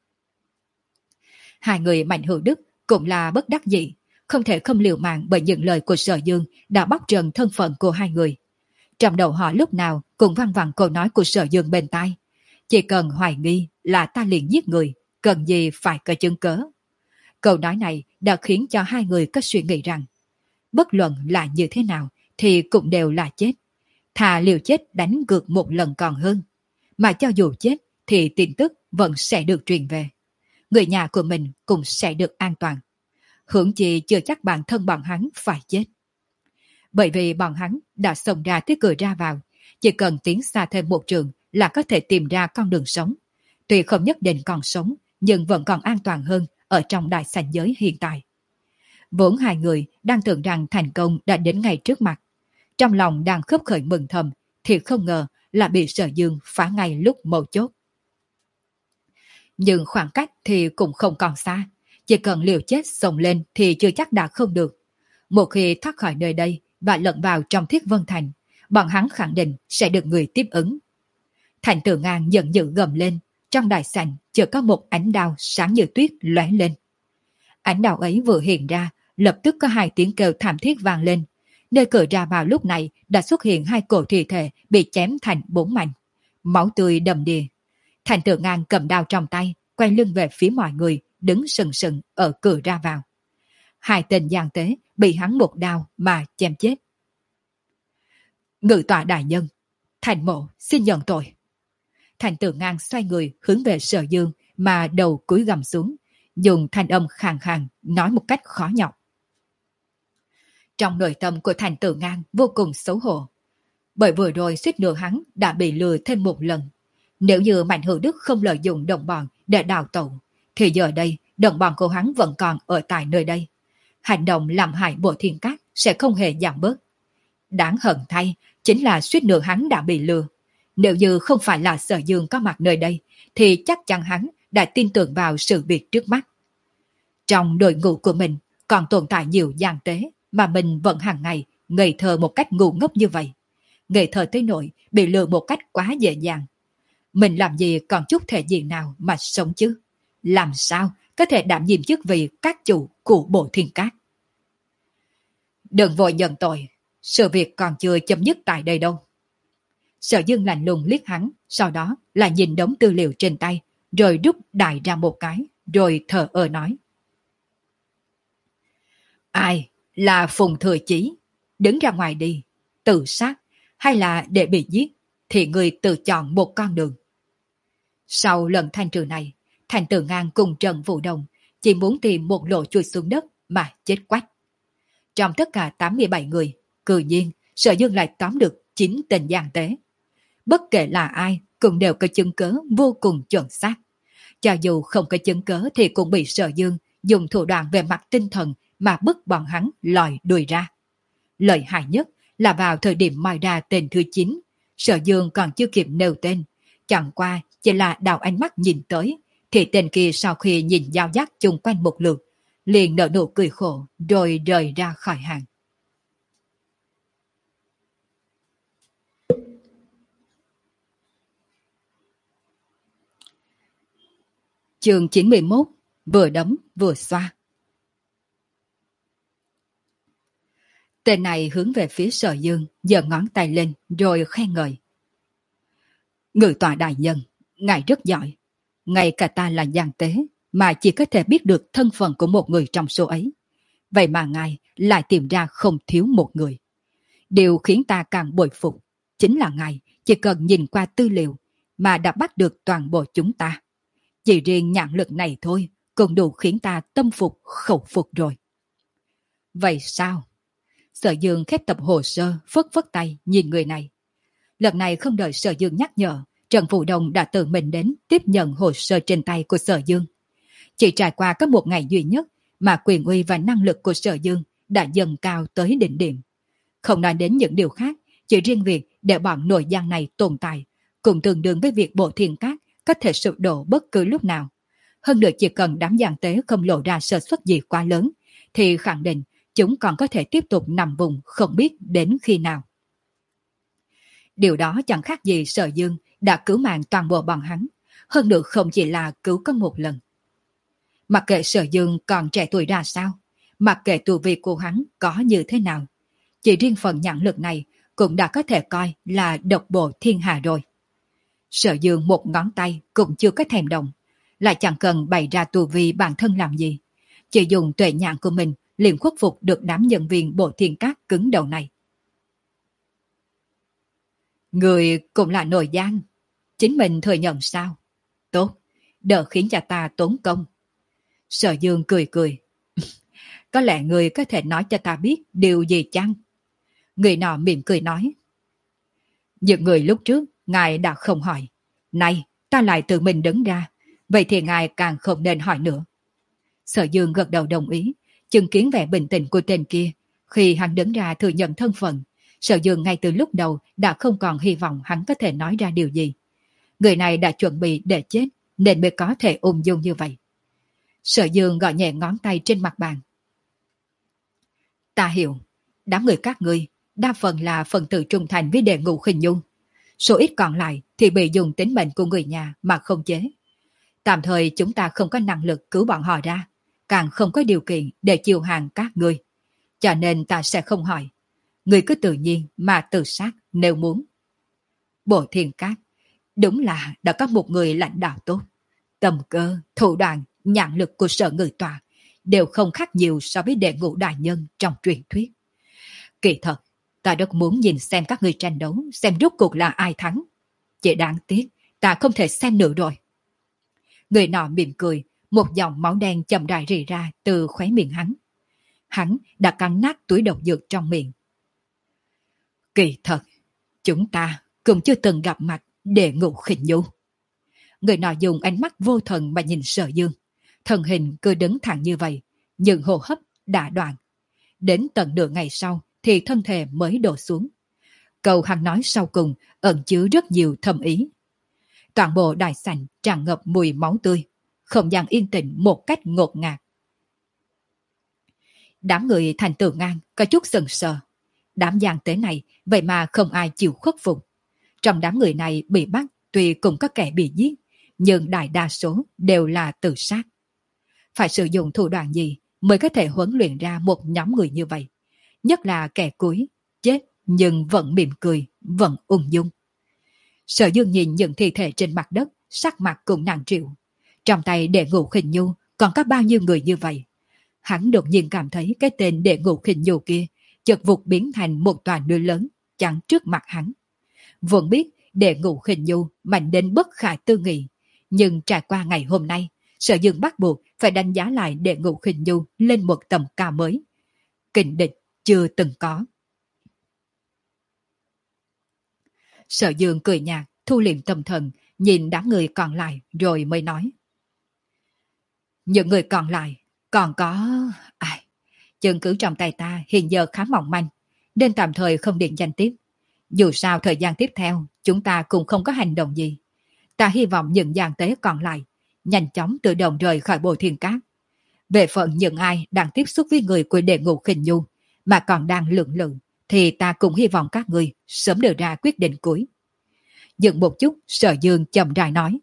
Hai người Mạnh Hữu Đức cũng là bất đắc dĩ, không thể không liều mạng bởi những lời của Sở Dương đã bóc trần thân phận của hai người. Trong đầu họ lúc nào cũng văng vẳng câu nói của Sở Dương bên tai. Chỉ cần hoài nghi là ta liền giết người, cần gì phải có chứng cớ. Câu nói này đã khiến cho hai người có suy nghĩ rằng bất luận là như thế nào thì cũng đều là chết. Thà liều chết đánh cược một lần còn hơn. Mà cho dù chết thì tin tức vẫn sẽ được truyền về. Người nhà của mình cũng sẽ được an toàn. Hưởng chi chưa chắc bản thân bọn hắn phải chết. Bởi vì bọn hắn đã xông ra tới cửa ra vào, chỉ cần tiến xa thêm một trường là có thể tìm ra con đường sống. Tuy không nhất định còn sống, nhưng vẫn còn an toàn hơn ở trong đại sảnh giới hiện tại. Vốn hai người đang tưởng rằng thành công đã đến ngay trước mặt. Trong lòng đang khấp khởi mừng thầm, thì không ngờ là bị Sở Dương phá ngay lúc mấu chốt. Nhưng khoảng cách thì cũng không còn xa. Chỉ cần liều chết xông lên thì chưa chắc đã không được. Một khi thoát khỏi nơi đây và lẫn vào trong Thiết Vân Thành, bọn hắn khẳng định sẽ được người tiếp ứng. Thành Tử Ngang giận dữ gầm lên, trong đại sảnh chợt có một ánh đao sáng như tuyết lóe lên. Ánh đao ấy vừa hiện ra, lập tức có hai tiếng kêu thảm thiết vang lên. Nơi cửa ra vào lúc này đã xuất hiện hai cổ thi thể bị chém thành bốn mảnh, máu tươi đầm đìa. Thành Tử Ngang cầm đao trong tay, quay lưng về phía mọi người, đứng sừng sừng ở cửa ra vào. Hai tên gian tế bị hắn một đao mà chém chết. Ngự tọa đại nhân, Thành Mộ xin nhận tội. Thành Tử Ngang xoay người hướng về Sở Dương mà đầu cúi gằm xuống, dùng thanh âm khàn khàn nói một cách khó nhọc. Trong nội tâm của Thành Tử Ngang vô cùng xấu hổ, bởi vừa rồi suýt nữa hắn đã bị lừa thêm một lần. Nếu như Mạnh Hữu Đức không lợi dụng đồng bọn để đào tẩu, thì giờ đây đồng bọn của hắn vẫn còn ở tại nơi đây. Hành động làm hại Bộ Thiên Các sẽ không hề giảm bớt. Đáng hận thay chính là suýt nữa hắn đã bị lừa. Nếu như không phải là Sở Dương có mặt nơi đây, thì chắc chắn hắn đã tin tưởng vào sự việc trước mắt. Trong đội ngũ của mình còn tồn tại nhiều gian tế mà mình vẫn hàng ngày ngây thơ một cách ngu ngốc như vậy. Ngây thơ tới nỗi bị lừa một cách quá dễ dàng. Mình làm gì còn chút thể diện nào mà sống chứ? Làm sao có thể đảm nhiệm chức vị các chủ của Bộ Thiên Các? Đừng vội nhận tội, sự việc còn chưa chấm dứt tại đây đâu. Sở Dương lạnh lùng liếc hắn, sau đó là nhìn đống tư liệu trên tay, rồi rút đại ra một cái, rồi thở ơ nói. Ai là Phùng Thừa Chí? Đứng ra ngoài đi, tự sát hay là để bị giết, thì người tự chọn một con đường. Sau lần thanh trừ này, Thành Tử Ngang cùng Trần Vũ Đồng chỉ muốn tìm một lỗ chui xuống đất mà chết quách. Trong tất cả tám mươi bảy người, cư nhiên Sở Dương lại tóm được chín tên gian tế. Bất kể là ai cũng đều có chứng cớ vô cùng chuẩn xác. Cho dù không có chứng cớ thì cũng bị Sở Dương dùng thủ đoạn về mặt tinh thần mà bức bọn hắn lòi đuôi ra. Lợi hại nhất là vào thời điểm moi ra tên thứ chín, Sở Dương còn chưa kịp nêu tên. Chẳng qua chỉ là đào ánh mắt nhìn tới, thì tên kia sau khi nhìn dao dắt chung quanh một lượt, liền nở nụ cười khổ rồi rời ra khỏi hàng. Chương chín mươi mốt, vừa đấm vừa xoa. Tên này hướng về phía Sở Dương, giơ ngón tay lên rồi khen ngợi. Ngự tọa đại nhân, ngài rất giỏi. Ngay cả ta là gian tế mà chỉ có thể biết được thân phận của một người trong số ấy. Vậy mà ngài lại tìm ra không thiếu một người. Điều khiến ta càng bội phục chính là ngài chỉ cần nhìn qua tư liệu mà đã bắt được toàn bộ chúng ta. Chỉ riêng nhãn lực này thôi cũng đủ khiến ta tâm phục khẩu phục rồi. Vậy sao? Sở Dương khép tập hồ sơ, phất phất tay nhìn người này. Lần này không đợi Sở Dương nhắc nhở, Trần Vũ Đồng đã tự mình đến tiếp nhận hồ sơ trên tay của Sở Dương. Chỉ trải qua có một ngày duy nhất mà quyền uy và năng lực của Sở Dương đã dần cao tới đỉnh điểm. Không nói đến những điều khác, chỉ riêng việc để bọn nội giang này tồn tại, cũng tương đương với việc bộ thiên cát có thể sụp đổ bất cứ lúc nào. Hơn nữa chỉ cần đám giang tế không lộ ra sơ suất gì quá lớn, thì khẳng định chúng còn có thể tiếp tục nằm vùng không biết đến khi nào. Điều đó chẳng khác gì Sở Dương đã cứu mạng toàn bộ bọn hắn, hơn nữa không chỉ là cứu có một lần. Mặc kệ Sở Dương còn trẻ tuổi ra sao, mặc kệ tu vi của hắn có như thế nào, chỉ riêng phần nhãn lực này cũng đã có thể coi là độc bộ thiên hạ rồi. Sở Dương một ngón tay cũng chưa có thèm động, lại chẳng cần bày ra tu vi bản thân làm gì, chỉ dùng tuệ nhãn của mình liền khuất phục được đám nhân viên bộ thiên cát cứng đầu này. Người cũng là nội gián, chính mình thừa nhận sao? Tốt, đỡ khiến cho ta tốn công. Sở Dương cười cười. Có lẽ người có thể nói cho ta biết điều gì chăng? Người nọ mỉm cười nói. Những người lúc trước ngài đã không hỏi, nay ta lại tự mình đứng ra, vậy thì ngài càng không nên hỏi nữa. Sở Dương gật đầu đồng ý, chứng kiến vẻ bình tĩnh của tên kia. Khi hắn đứng ra thừa nhận thân phận, Sở Dương ngay từ lúc đầu đã không còn hy vọng hắn có thể nói ra điều gì. Người này đã chuẩn bị để chết nên mới có thể ung dung như vậy. Sở Dương gõ nhẹ ngón tay trên mặt bàn. Ta hiểu, đám người các ngươi đa phần là phần tử trung thành với Đệ Ngũ Khinh Nhung. Số ít còn lại thì bị dùng tính mệnh của người nhà mà không chế. Tạm thời chúng ta không có năng lực cứu bọn họ ra, càng không có điều kiện để chiêu hàng các ngươi. Cho nên ta sẽ không hỏi. Ngươi cứ tự nhiên mà tự sát nếu muốn. Bộ Thiên Cát đúng là đã có một người lãnh đạo tốt. Tầm cơ, thủ đoạn, nhãn lực của Sở Ngự Tòa đều không khác nhiều so với Đệ Ngũ đại nhân trong truyền thuyết. Kỳ thật, ta rất muốn nhìn xem các ngươi tranh đấu, xem rốt cuộc là ai thắng. Chỉ đáng tiếc, ta không thể xem nữa rồi. Người nọ mỉm cười, một dòng máu đen chậm rãi rỉ ra từ khóe miệng hắn. Hắn đã cắn nát túi độc dược trong miệng. Kỳ thật, chúng ta cũng chưa từng gặp mặt Đệ Ngũ Khinh Nhung. Người nọ dùng ánh mắt vô thần mà nhìn Sở Dương. Thân hình cứ đứng thẳng như vậy, nhưng hô hấp đã đoạn. Đến tận nửa ngày sau thì thân thể mới đổ xuống. Câu hắn nói sau cùng ẩn chứa rất nhiều thâm ý. Toàn bộ đại sảnh tràn ngập mùi máu tươi, không gian yên tĩnh một cách ngột ngạt. Đám người Thành Tử Ngang có chút sừng sờ. Đám giang tế này vậy mà không ai chịu khuất phục. Trong đám người này bị bắt tuy cũng có kẻ bị giết, nhưng đại đa số đều là tự sát. Phải sử dụng thủ đoạn gì mới có thể huấn luyện ra một nhóm người như vậy? Nhất là kẻ cuối, chết nhưng vẫn mỉm cười, vẫn ung dung. Sở Dương nhìn những thi thể trên mặt đất, sắc mặt cũng nặng trĩu. Trong tay Đệ Ngũ Khinh Nhu còn có bao nhiêu người như vậy? Hắn đột nhiên cảm thấy cái tên Đệ Ngũ Khinh Nhu kia chợt vụt biến thành một tòa núi lớn chắn trước mặt hắn. Vốn biết Đệ Ngũ Khinh Nhu mạnh đến bất khả tư nghị, nhưng trải qua ngày hôm nay, Sở Dương bắt buộc phải đánh giá lại Đệ Ngũ Khinh Nhu lên một tầm cao mới. Kình địch chưa từng có. Sở Dương cười nhạt, thu liệm tâm thần, nhìn đám người còn lại rồi mới nói. Những người còn lại còn có... Ai? Chứng cứ trong tay ta hiện giờ khá mỏng manh, nên tạm thời không định danh tiếp. Dù sao thời gian tiếp theo, chúng ta cũng không có hành động gì. Ta hy vọng những gian tế còn lại nhanh chóng tự động rời khỏi Bồ Thiên Cát. Về phận những ai đang tiếp xúc với người của Đệ Ngũ Khinh Nhu mà còn đang lưỡng lự, thì ta cũng hy vọng các người sớm đưa ra quyết định cuối. Dừng một chút, Sở Dương chậm rãi nói.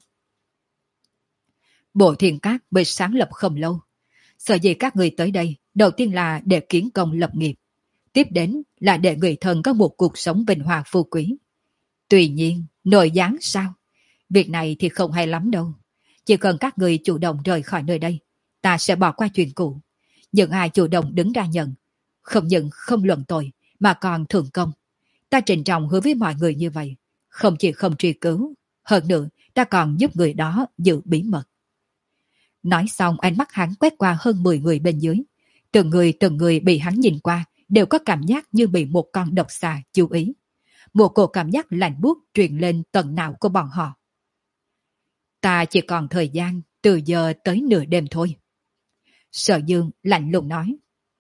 Bộ Thiên Cát mới sáng lập không lâu. Sở dĩ các người tới đây, đầu tiên là để kiến công lập nghiệp. Tiếp đến là để người thân có một cuộc sống vinh hoa phú quý. Tuy nhiên, nội gián sao? Việc này thì không hay lắm đâu. Chỉ cần các người chủ động rời khỏi nơi đây, ta sẽ bỏ qua chuyện cũ. Những ai chủ động đứng ra nhận, không những không luận tội, mà còn thưởng công. Ta trịnh trọng hứa với mọi người như vậy. Không chỉ không truy cứu, hơn nữa ta còn giúp người đó giữ bí mật. Nói xong ánh mắt hắn quét qua hơn mười người bên dưới. Từng người từng người bị hắn nhìn qua đều có cảm giác như bị một con độc xà chú ý. Một cổ cảm giác lạnh buốt truyền lên tận não của bọn họ. Ta chỉ còn thời gian từ giờ tới nửa đêm thôi. Sở Dương lạnh lùng nói.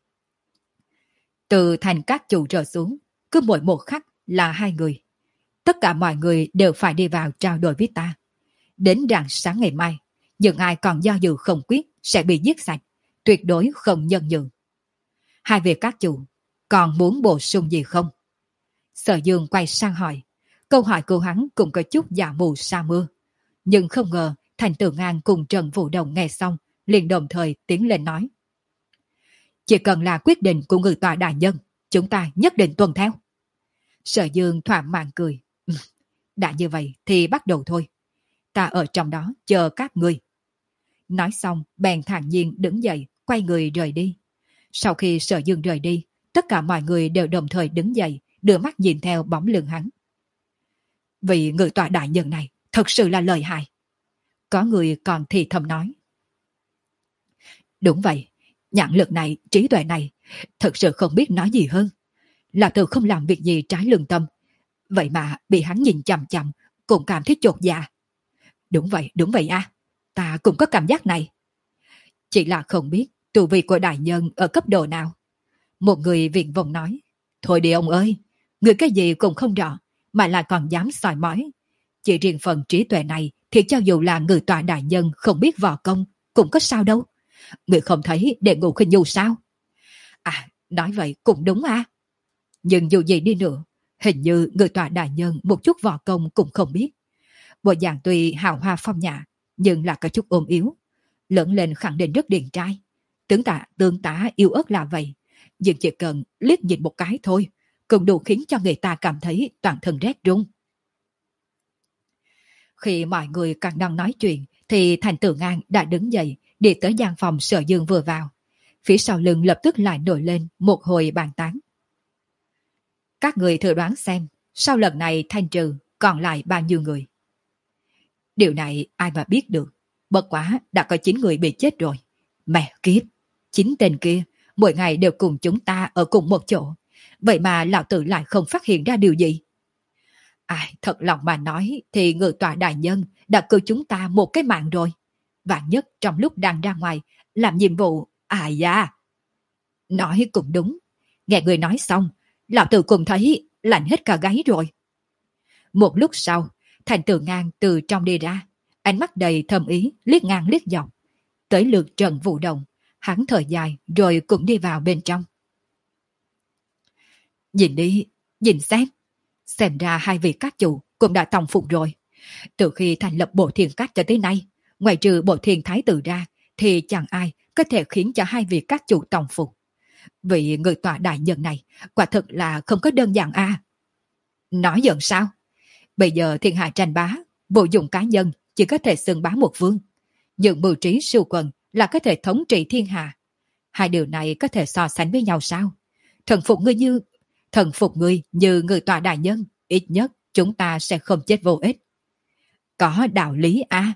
Từ thành các chủ trở xuống, cứ mỗi một khắc là hai người. Tất cả mọi người đều phải đi vào trao đổi với ta. Đến rạng sáng ngày mai, những ai còn do dự không quyết sẽ bị giết sạch, tuyệt đối không nhân nhượng. Hai vị các chủ, còn muốn bổ sung gì không? Sở Dương quay sang hỏi. Câu hỏi của hắn cũng có chút giả mù sa mưa. Nhưng không ngờ Thành Tử Ngang cùng Trần Vũ Đồng nghe xong, liền đồng thời tiến lên nói. Chỉ cần là quyết định của người tòa đại nhân, chúng ta nhất định tuân theo. Sở Dương thỏa mãn cười. Đã như vậy thì bắt đầu thôi. Ta ở trong đó chờ các ngươi. Nói xong bèn thản nhiên đứng dậy, quay người rời đi. Sau khi Sở Dương rời đi, tất cả mọi người đều đồng thời đứng dậy, đưa mắt nhìn theo bóng lưng hắn. Vì người tòa đại nhân này thật sự là lợi hại. Có người còn thì thầm nói. Đúng vậy, nhãn lực này, trí tuệ này, thật sự không biết nói gì hơn. Là từ không làm việc gì trái lương tâm, vậy mà bị hắn nhìn chằm chằm, cũng cảm thấy chột dạ. Đúng vậy, đúng vậy à, ta cũng có cảm giác này. Chỉ là không biết tu vi của đại nhân ở cấp độ nào. Một người viện vòng nói. Thôi đi ông ơi, người cái gì cũng không rõ, mà lại còn dám soi mói. Chỉ riêng phần trí tuệ này thì cho dù là người tòa đại nhân không biết võ công, cũng có sao đâu. Người không thấy Đệ Ngũ Khinh Nhu sao? À, nói vậy cũng đúng à. Nhưng dù gì đi nữa, hình như người tòa đại nhân một chút võ công cũng không biết. Bộ dạng tuy hào hoa phong nhã, nhưng là có chút ôm yếu. Lớn lên khẳng định rất điển trai. Tướng tạ tương tá yêu ớt là vậy. Nhưng chỉ cần liếc nhìn một cái thôi, cũng đủ khiến cho người ta cảm thấy toàn thân rét run. Khi mọi người càng đang nói chuyện, thì Thành Tử Ngang đã đứng dậy, đi tới gian phòng Sở Dương vừa vào. Phía sau lưng lập tức lại nổi lên một hồi bàn tán. Các người thử đoán xem, sau lần này thanh trừ còn lại bao nhiêu người? Điều này ai mà biết được. Bất quá đã có chín người bị chết rồi. Mẹ kiếp, chín tên kia mỗi ngày đều cùng chúng ta ở cùng một chỗ. Vậy mà lão tử lại không phát hiện ra điều gì. Ai, thật lòng mà nói thì người tòa đại nhân đã cứu chúng ta một cái mạng rồi. Vạn nhất trong lúc đang ra ngoài làm nhiệm vụ. À da, nói cũng đúng. Nghe người nói xong, lão tử cũng thấy lạnh hết cả gáy rồi. Một lúc sau, Thành Tử Ngang từ trong đi ra, ánh mắt đầy thâm ý, liếc ngang liếc dọc. Tới lượt Trần Vũ Đồng, hắn thở dài rồi cũng đi vào bên trong. Nhìn đi, nhìn xem. Xem ra hai vị các chủ cũng đã tòng phục rồi. Từ khi thành lập Bộ Thiên Cát cho tới nay, ngoài trừ Bộ Thiên Thái Tử ra, thì chẳng ai có thể khiến cho hai vị các chủ tòng phục. Vì người tòa đại nhân này quả thực là không có đơn giản a. À. Nói giận sao? Bây giờ thiên hạ tranh bá, vô dụng cá nhân chỉ có thể xưng bá một vương. Nhưng mưu trí siêu quần là có thể thống trị thiên hạ. Hai điều này có thể so sánh với nhau sao? Thần phục ngươi như thần phục ngươi như người tọa đại nhân, ít nhất chúng ta sẽ không chết vô ích. Có đạo lý à?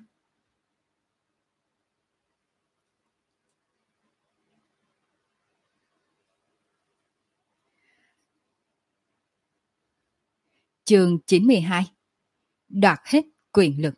Chương chín mươi hai. Đoạt hết quyền lực.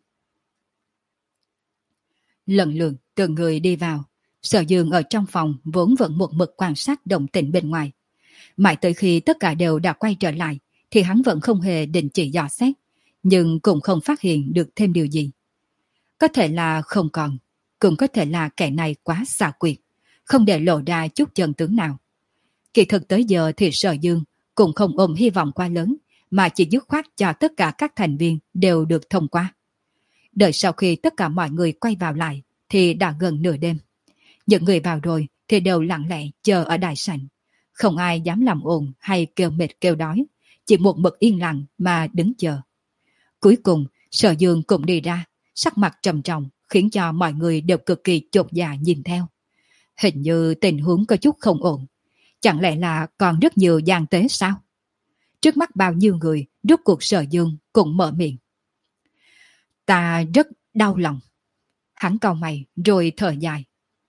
Lần lượt từng người đi vào. Sở Dương ở trong phòng vốn vẫn một mực quan sát động tĩnh bên ngoài. Mãi tới khi tất cả đều đã quay trở lại thì hắn vẫn không hề định chỉ dò xét, nhưng cũng không phát hiện được thêm điều gì. Có thể là không còn, cũng có thể là kẻ này quá xảo quyệt, không để lộ ra chút chân tướng nào. Kỳ thực tới giờ thì Sở Dương cũng không ôm hy vọng quá lớn, mà chỉ dứt khoát cho tất cả các thành viên đều được thông qua. Đợi sau khi tất cả mọi người quay vào lại thì đã gần nửa đêm. Những người vào rồi thì đều lặng lẽ chờ ở đại sảnh. Không ai dám làm ồn hay kêu mệt kêu đói, chỉ một mực yên lặng mà đứng chờ. Cuối cùng, Sở Dương cũng đi ra, sắc mặt trầm trọng khiến cho mọi người đều cực kỳ chột dạ nhìn theo. Hình như tình huống có chút không ổn. Chẳng lẽ là còn rất nhiều gian tế sao? Trước mắt bao nhiêu người, rốt cuộc Sở Dương cũng mở miệng. Ta rất đau lòng. Hắn cau mày rồi thở dài.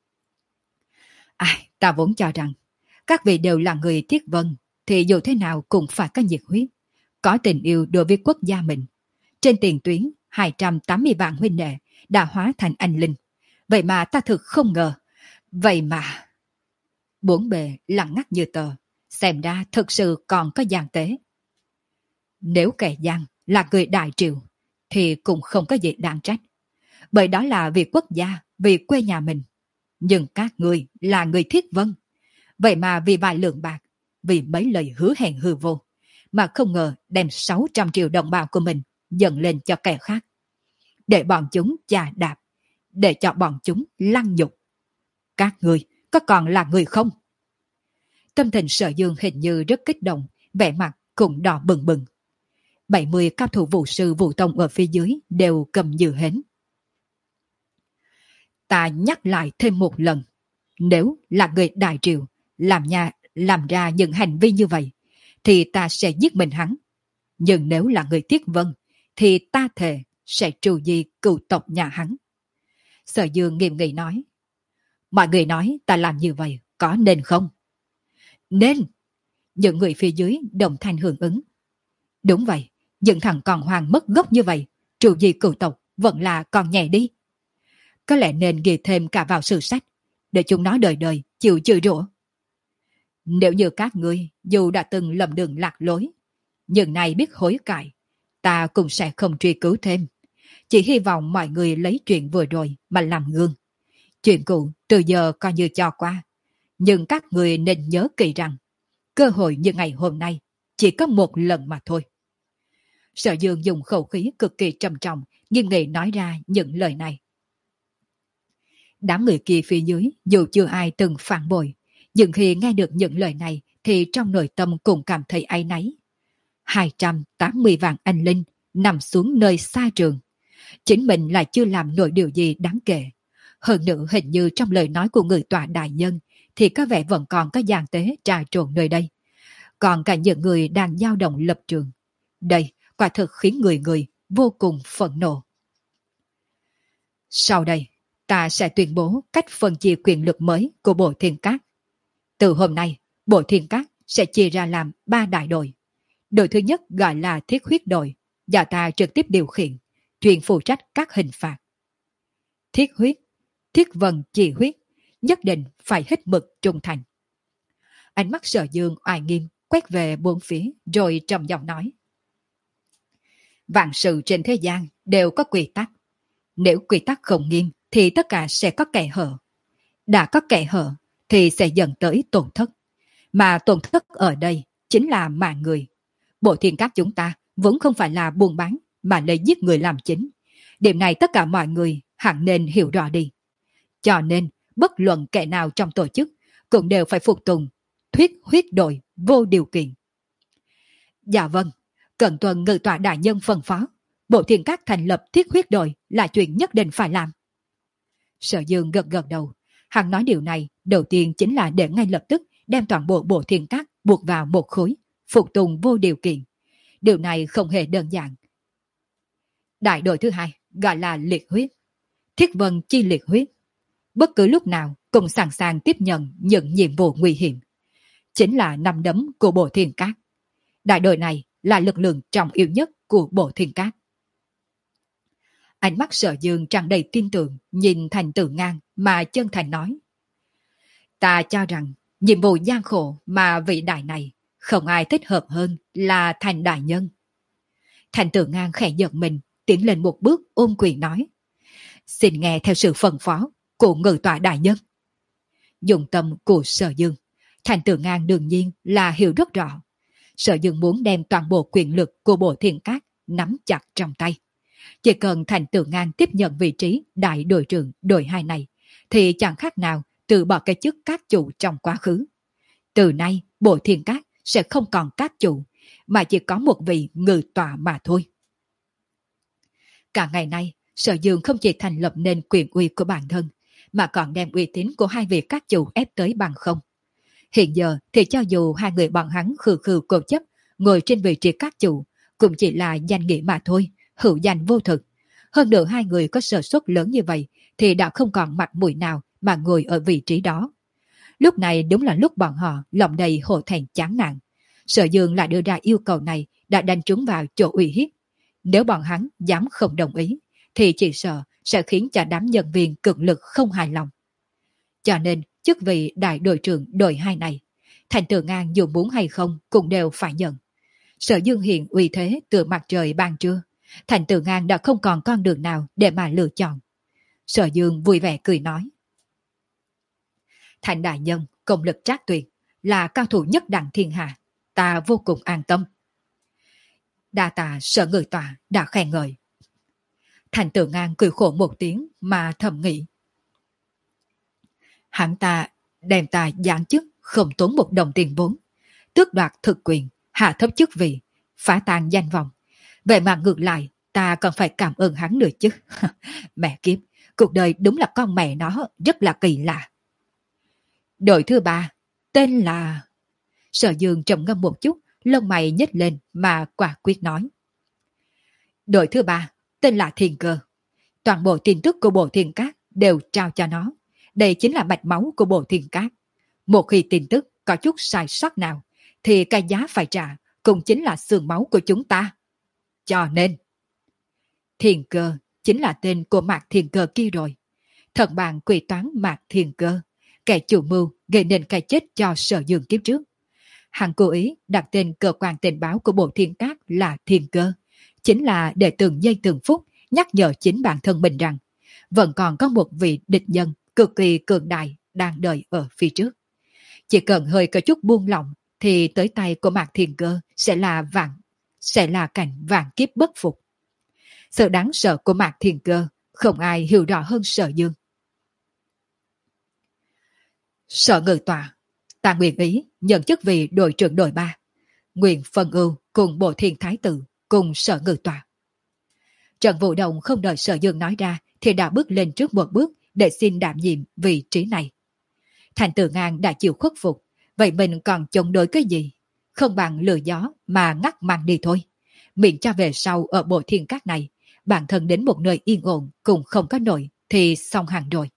Ai, ta vốn cho rằng các vị đều là người Thiết Vân, thì dù thế nào cũng phải có nhiệt huyết, có tình yêu đối với quốc gia mình. Trên tiền tuyến, hai trăm tám mươi vạn huynh đệ đã hóa thành anh linh. Vậy mà ta thực không ngờ. Vậy mà... Bốn bề lặng ngắt như tờ, xem ra thực sự còn có gian tế. Nếu kẻ gian là người đại triều, thì cũng không có gì đáng trách. Bởi đó là vì quốc gia, vì quê nhà mình. Nhưng các người là người Thiết Vân. Vậy mà vì vài lượng bạc, vì mấy lời hứa hẹn hư vô, mà không ngờ đem sáu trăm triệu đồng bào của mình dần lên cho kẻ khác. Để bọn chúng chà đạp, để cho bọn chúng lăng nhục. Các người có còn là người không? Tâm tình Sở Dương hình như rất kích động, vẻ mặt cũng đỏ bừng bừng. bảy mươi cao thủ vũ sư vũ tông ở phía dưới đều cầm như hến. Ta nhắc lại thêm một lần, nếu là người đại triều làm nhà làm ra những hành vi như vậy, thì ta sẽ giết mình hắn. Nhưng nếu là người Thiết Vân, thì ta thề sẽ trừ di cựu tộc nhà hắn. Sở Dương nghiêm nghị nói. Mọi người nói ta làm như vậy có nên không? Nên. Những người phía dưới đồng thanh hưởng ứng. Đúng vậy, những thằng còn hoàng mất gốc như vậy, trừ di cựu tộc vẫn là còn nhẹ đi. Có lẽ nên ghi thêm cả vào sử sách, để chúng nó đời đời chịu chửi rủa. Nếu như các ngươi dù đã từng lầm đường lạc lối, nhưng nay biết hối cải, ta cũng sẽ không truy cứu thêm. Chỉ hy vọng mọi người lấy chuyện vừa rồi mà làm gương. Chuyện cũ từ giờ coi như cho qua. Nhưng các người nên nhớ kỹ rằng, cơ hội như ngày hôm nay chỉ có một lần mà thôi. Sở Dương dùng khẩu khí cực kỳ trầm trọng, nghiêm nghị nói ra những lời này. Đám người kia phía dưới dù chưa ai từng phản bội, nhưng khi nghe được những lời này thì trong nội tâm cũng cảm thấy áy náy. hai trăm tám mươi vạn anh linh nằm xuống nơi xa trường. Chính mình lại chưa làm nổi điều gì đáng kể. Hơn nữa hình như trong lời nói của người tọa đại nhân thì có vẻ vẫn còn có gian tế trà trộn nơi đây. Còn cả những người đang dao động lập trường. Đây quả thực khiến người người vô cùng phẫn nộ. Sau đây, ta sẽ tuyên bố cách phân chia quyền lực mới của Bộ Thiên Cát. Từ hôm nay, Bộ Thiên Cát sẽ chia ra làm ba đại đội. Đội thứ nhất gọi là Thiết Huyết đội, do ta trực tiếp điều khiển, chuyên phụ trách các hình phạt. Thiết Huyết, Thiết Vân chỉ huyết, nhất định phải hết mực trung thành. Ánh mắt Sở Dương oai nghiêm quét về bốn phía rồi trầm giọng nói. Vạn sự trên thế gian đều có quy tắc. Nếu quy tắc không nghiêm thì tất cả sẽ có kẻ hở. Đã có kẻ hở thì sẽ dẫn tới tổn thất. Mà tổn thất ở đây chính là mạng người. Bộ Thiên Cát chúng ta vốn không phải là buôn bán mà lấy giết người làm chính. Điểm này tất cả mọi người hẳn nên hiểu rõ đi. Cho nên bất luận kẻ nào trong tổ chức cũng đều phải phục tùng thuyết huyết đội vô điều kiện. Dạ vâng, Cần tuân ngự tọa đại nhân phân phó, Bộ Thiên Các thành lập thiết huyết đội là chuyện nhất định phải làm. Sở Dương gật gật đầu, hắn nói điều này đầu tiên chính là để ngay lập tức đem toàn bộ Bộ Thiên Các buộc vào một khối, phục tùng vô điều kiện. Điều này không hề đơn giản. Đại đội thứ hai gọi là liệt huyết, thiết vân chi liệt huyết. Bất cứ lúc nào cũng sẵn sàng tiếp nhận những nhiệm vụ nguy hiểm. Chính là nắm đấm của Bộ Thiên Các. Đại đội này là lực lượng trọng yếu nhất của Bộ Thiên Các. Ánh mắt Sở Dương tràn đầy tin tưởng nhìn Thành Tử Ngang mà chân thành nói. Ta cho rằng nhiệm vụ gian khổ mà vị đại này không ai thích hợp hơn là Thành đại nhân. Thành Tử Ngang khẽ giật mình, tiến lên một bước ôm quyền nói. Xin nghe theo sự phân phó của ngự tọa đại nhân. Dụng tâm của Sở Dương, Thành Tử Ngang đương nhiên là hiểu rất rõ. Sở Dương muốn đem toàn bộ quyền lực của Bộ Thiên Các nắm chặt trong tay. Chỉ cần Thành Tử Ngang tiếp nhận vị trí đại đội trưởng đội hai này, thì chẳng khác nào từ bỏ cái chức các chủ trong quá khứ. Từ nay, Bộ Thiên Các sẽ không còn các chủ, mà chỉ có một vị ngự tọa mà thôi. Cả ngày nay, Sở Dương không chỉ thành lập nên quyền uy của bản thân, mà còn đem uy tín của hai vị các chủ ép tới bằng không. Hiện giờ thì cho dù hai người bọn hắn khư khư cố chấp ngồi trên vị trí các chủ, cũng chỉ là danh nghĩa mà thôi, hữu danh vô thực. Hơn nữa hai người có sở suất lớn như vậy thì đã không còn mặt mũi nào mà ngồi ở vị trí đó. Lúc này đúng là lúc bọn họ lòng đầy hổ thẹn chán nản. Sở Dương lại đưa ra yêu cầu này đã đánh trúng vào chỗ uy hiếp. Nếu bọn hắn dám không đồng ý, thì chỉ sợ sẽ khiến cho đám nhân viên cực lực không hài lòng. Cho nên, chức vị đại đội trưởng đội hai này, Thành Tử Ngang dù muốn hay không cũng đều phải nhận. Sở Dương hiện uy thế từ mặt trời ban trưa, Thành Tử Ngang đã không còn con đường nào để mà lựa chọn. Sở Dương vui vẻ cười nói. Thành đại nhân, công lực trác tuyệt, là cao thủ nhất đẳng thiên hạ, ta vô cùng an tâm. Đa tạ Sở ngự tọa đã khen ngợi. Thành Tử Ngang cười khổ một tiếng mà thầm nghĩ. Hắn ta đem ta giáng chức không tốn một đồng tiền vốn, tước đoạt thực quyền, hạ thấp chức vị, phá tan danh vọng. Vậy mà ngược lại, ta còn phải cảm ơn hắn nữa chứ. Mẹ kiếp, cuộc đời đúng là con mẹ nó rất là kỳ lạ. Đội thứ ba, tên là... Sở Dương trầm ngâm một chút, lông mày nhếch lên mà quả quyết nói. Đội thứ ba, tên là Thiên Cơ. Toàn bộ tin tức của Bộ Thiên Các đều trao cho nó. Đây chính là mạch máu của Bộ Thiên Các. Một khi tin tức có chút sai sót nào, thì cái giá phải trả cũng chính là xương máu của chúng ta. Cho nên, Thiên Cơ chính là tên của Mạc Thiên Cơ kia rồi. Thần bàn quỷ toán Mạc Thiên Cơ, kẻ chủ mưu gây nên cái chết cho Sở Dương kiếp trước. Hắn cố ý đặt tên cơ quan tình báo của Bộ Thiên Các là Thiên Cơ, chính là để từng giây từng phút nhắc nhở chính bản thân mình rằng vẫn còn có một vị địch nhân cực kỳ cường đại đang đợi ở phía trước. Chỉ cần hơi có chút buông lỏng thì tới tay của Mạc Thiên Cơ sẽ là vạn, sẽ là cảnh vạn kiếp bất phục. Sự đáng sợ của Mạc Thiên Cơ không ai hiểu rõ hơn Sở Dương. Sở ngự tọa, ta nguyện ý nhận chức vị đội trưởng đội ba, nguyện phân ưu cùng Bộ Thiên Thái Tử cùng Sở ngự tọa. Trần Vũ Đồng không đợi Sở Dương nói ra thì đã bước lên trước một bước để xin đảm nhiệm vị trí này. Thành Tử Ngang đã chịu khuất phục, vậy mình còn chống đối cái gì? Không bằng lừa gió mà ngắt màn đi thôi. Miễn cho về sau ở Bộ Thiên Các này, bản thân đến một nơi yên ổn cũng không có nổi thì xong hẳn rồi.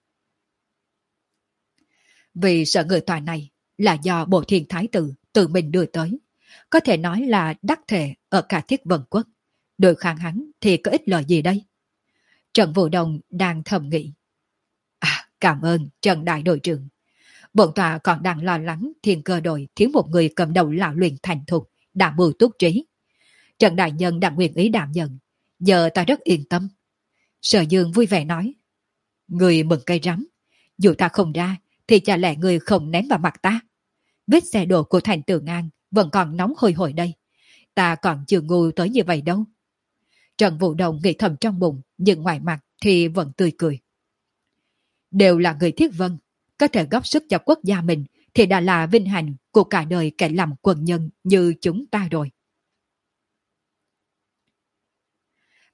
Vì Sở ngự tọa này là do Bộ Thiên Thái Tử tự mình đưa tới, có thể nói là đắc thể ở cả Thiết Vân Quốc. Đối kháng hắn thì có ích lợi gì đây? Trần Vũ Đồng đang thầm nghĩ. À, cảm ơn Trần Đại đội trưởng. Bổn tọa còn đang lo lắng Thiên Cơ đội thiếu một người cầm đầu lão luyện thành thục, đã mưu túc trí. Trần Đại Nhân đã nguyện ý đảm nhận, giờ ta rất yên tâm. Sở Dương vui vẻ nói. Người mừng cây rắm, dù ta không ra thì chả lẽ người không ném vào mặt ta? Vết xe đổ của Thành Tử Ngang vẫn còn nóng hôi hổi đây. Ta còn chưa ngu tới như vậy đâu. Trần Vũ Đồng nghĩ thầm trong bụng, nhưng ngoài mặt thì vẫn tươi cười. Đều là người Thiết Vân, có thể góp sức cho quốc gia mình thì đã là vinh hạnh của cả đời kẻ làm quân nhân như chúng ta rồi.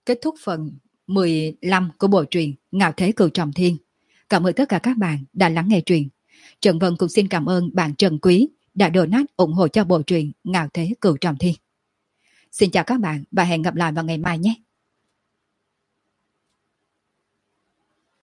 kết thúc phần mười lăm của bộ truyện Ngạo Thế Cửu Trọng Thiên. Cảm ơn tất cả các bạn đã lắng nghe truyện. Trần Vân cũng xin cảm ơn bạn Trần Quý đã donate ủng hộ cho bộ truyện Ngạo Thế Cửu Trọng Thiên. Xin chào các bạn và hẹn gặp lại vào ngày mai nhé.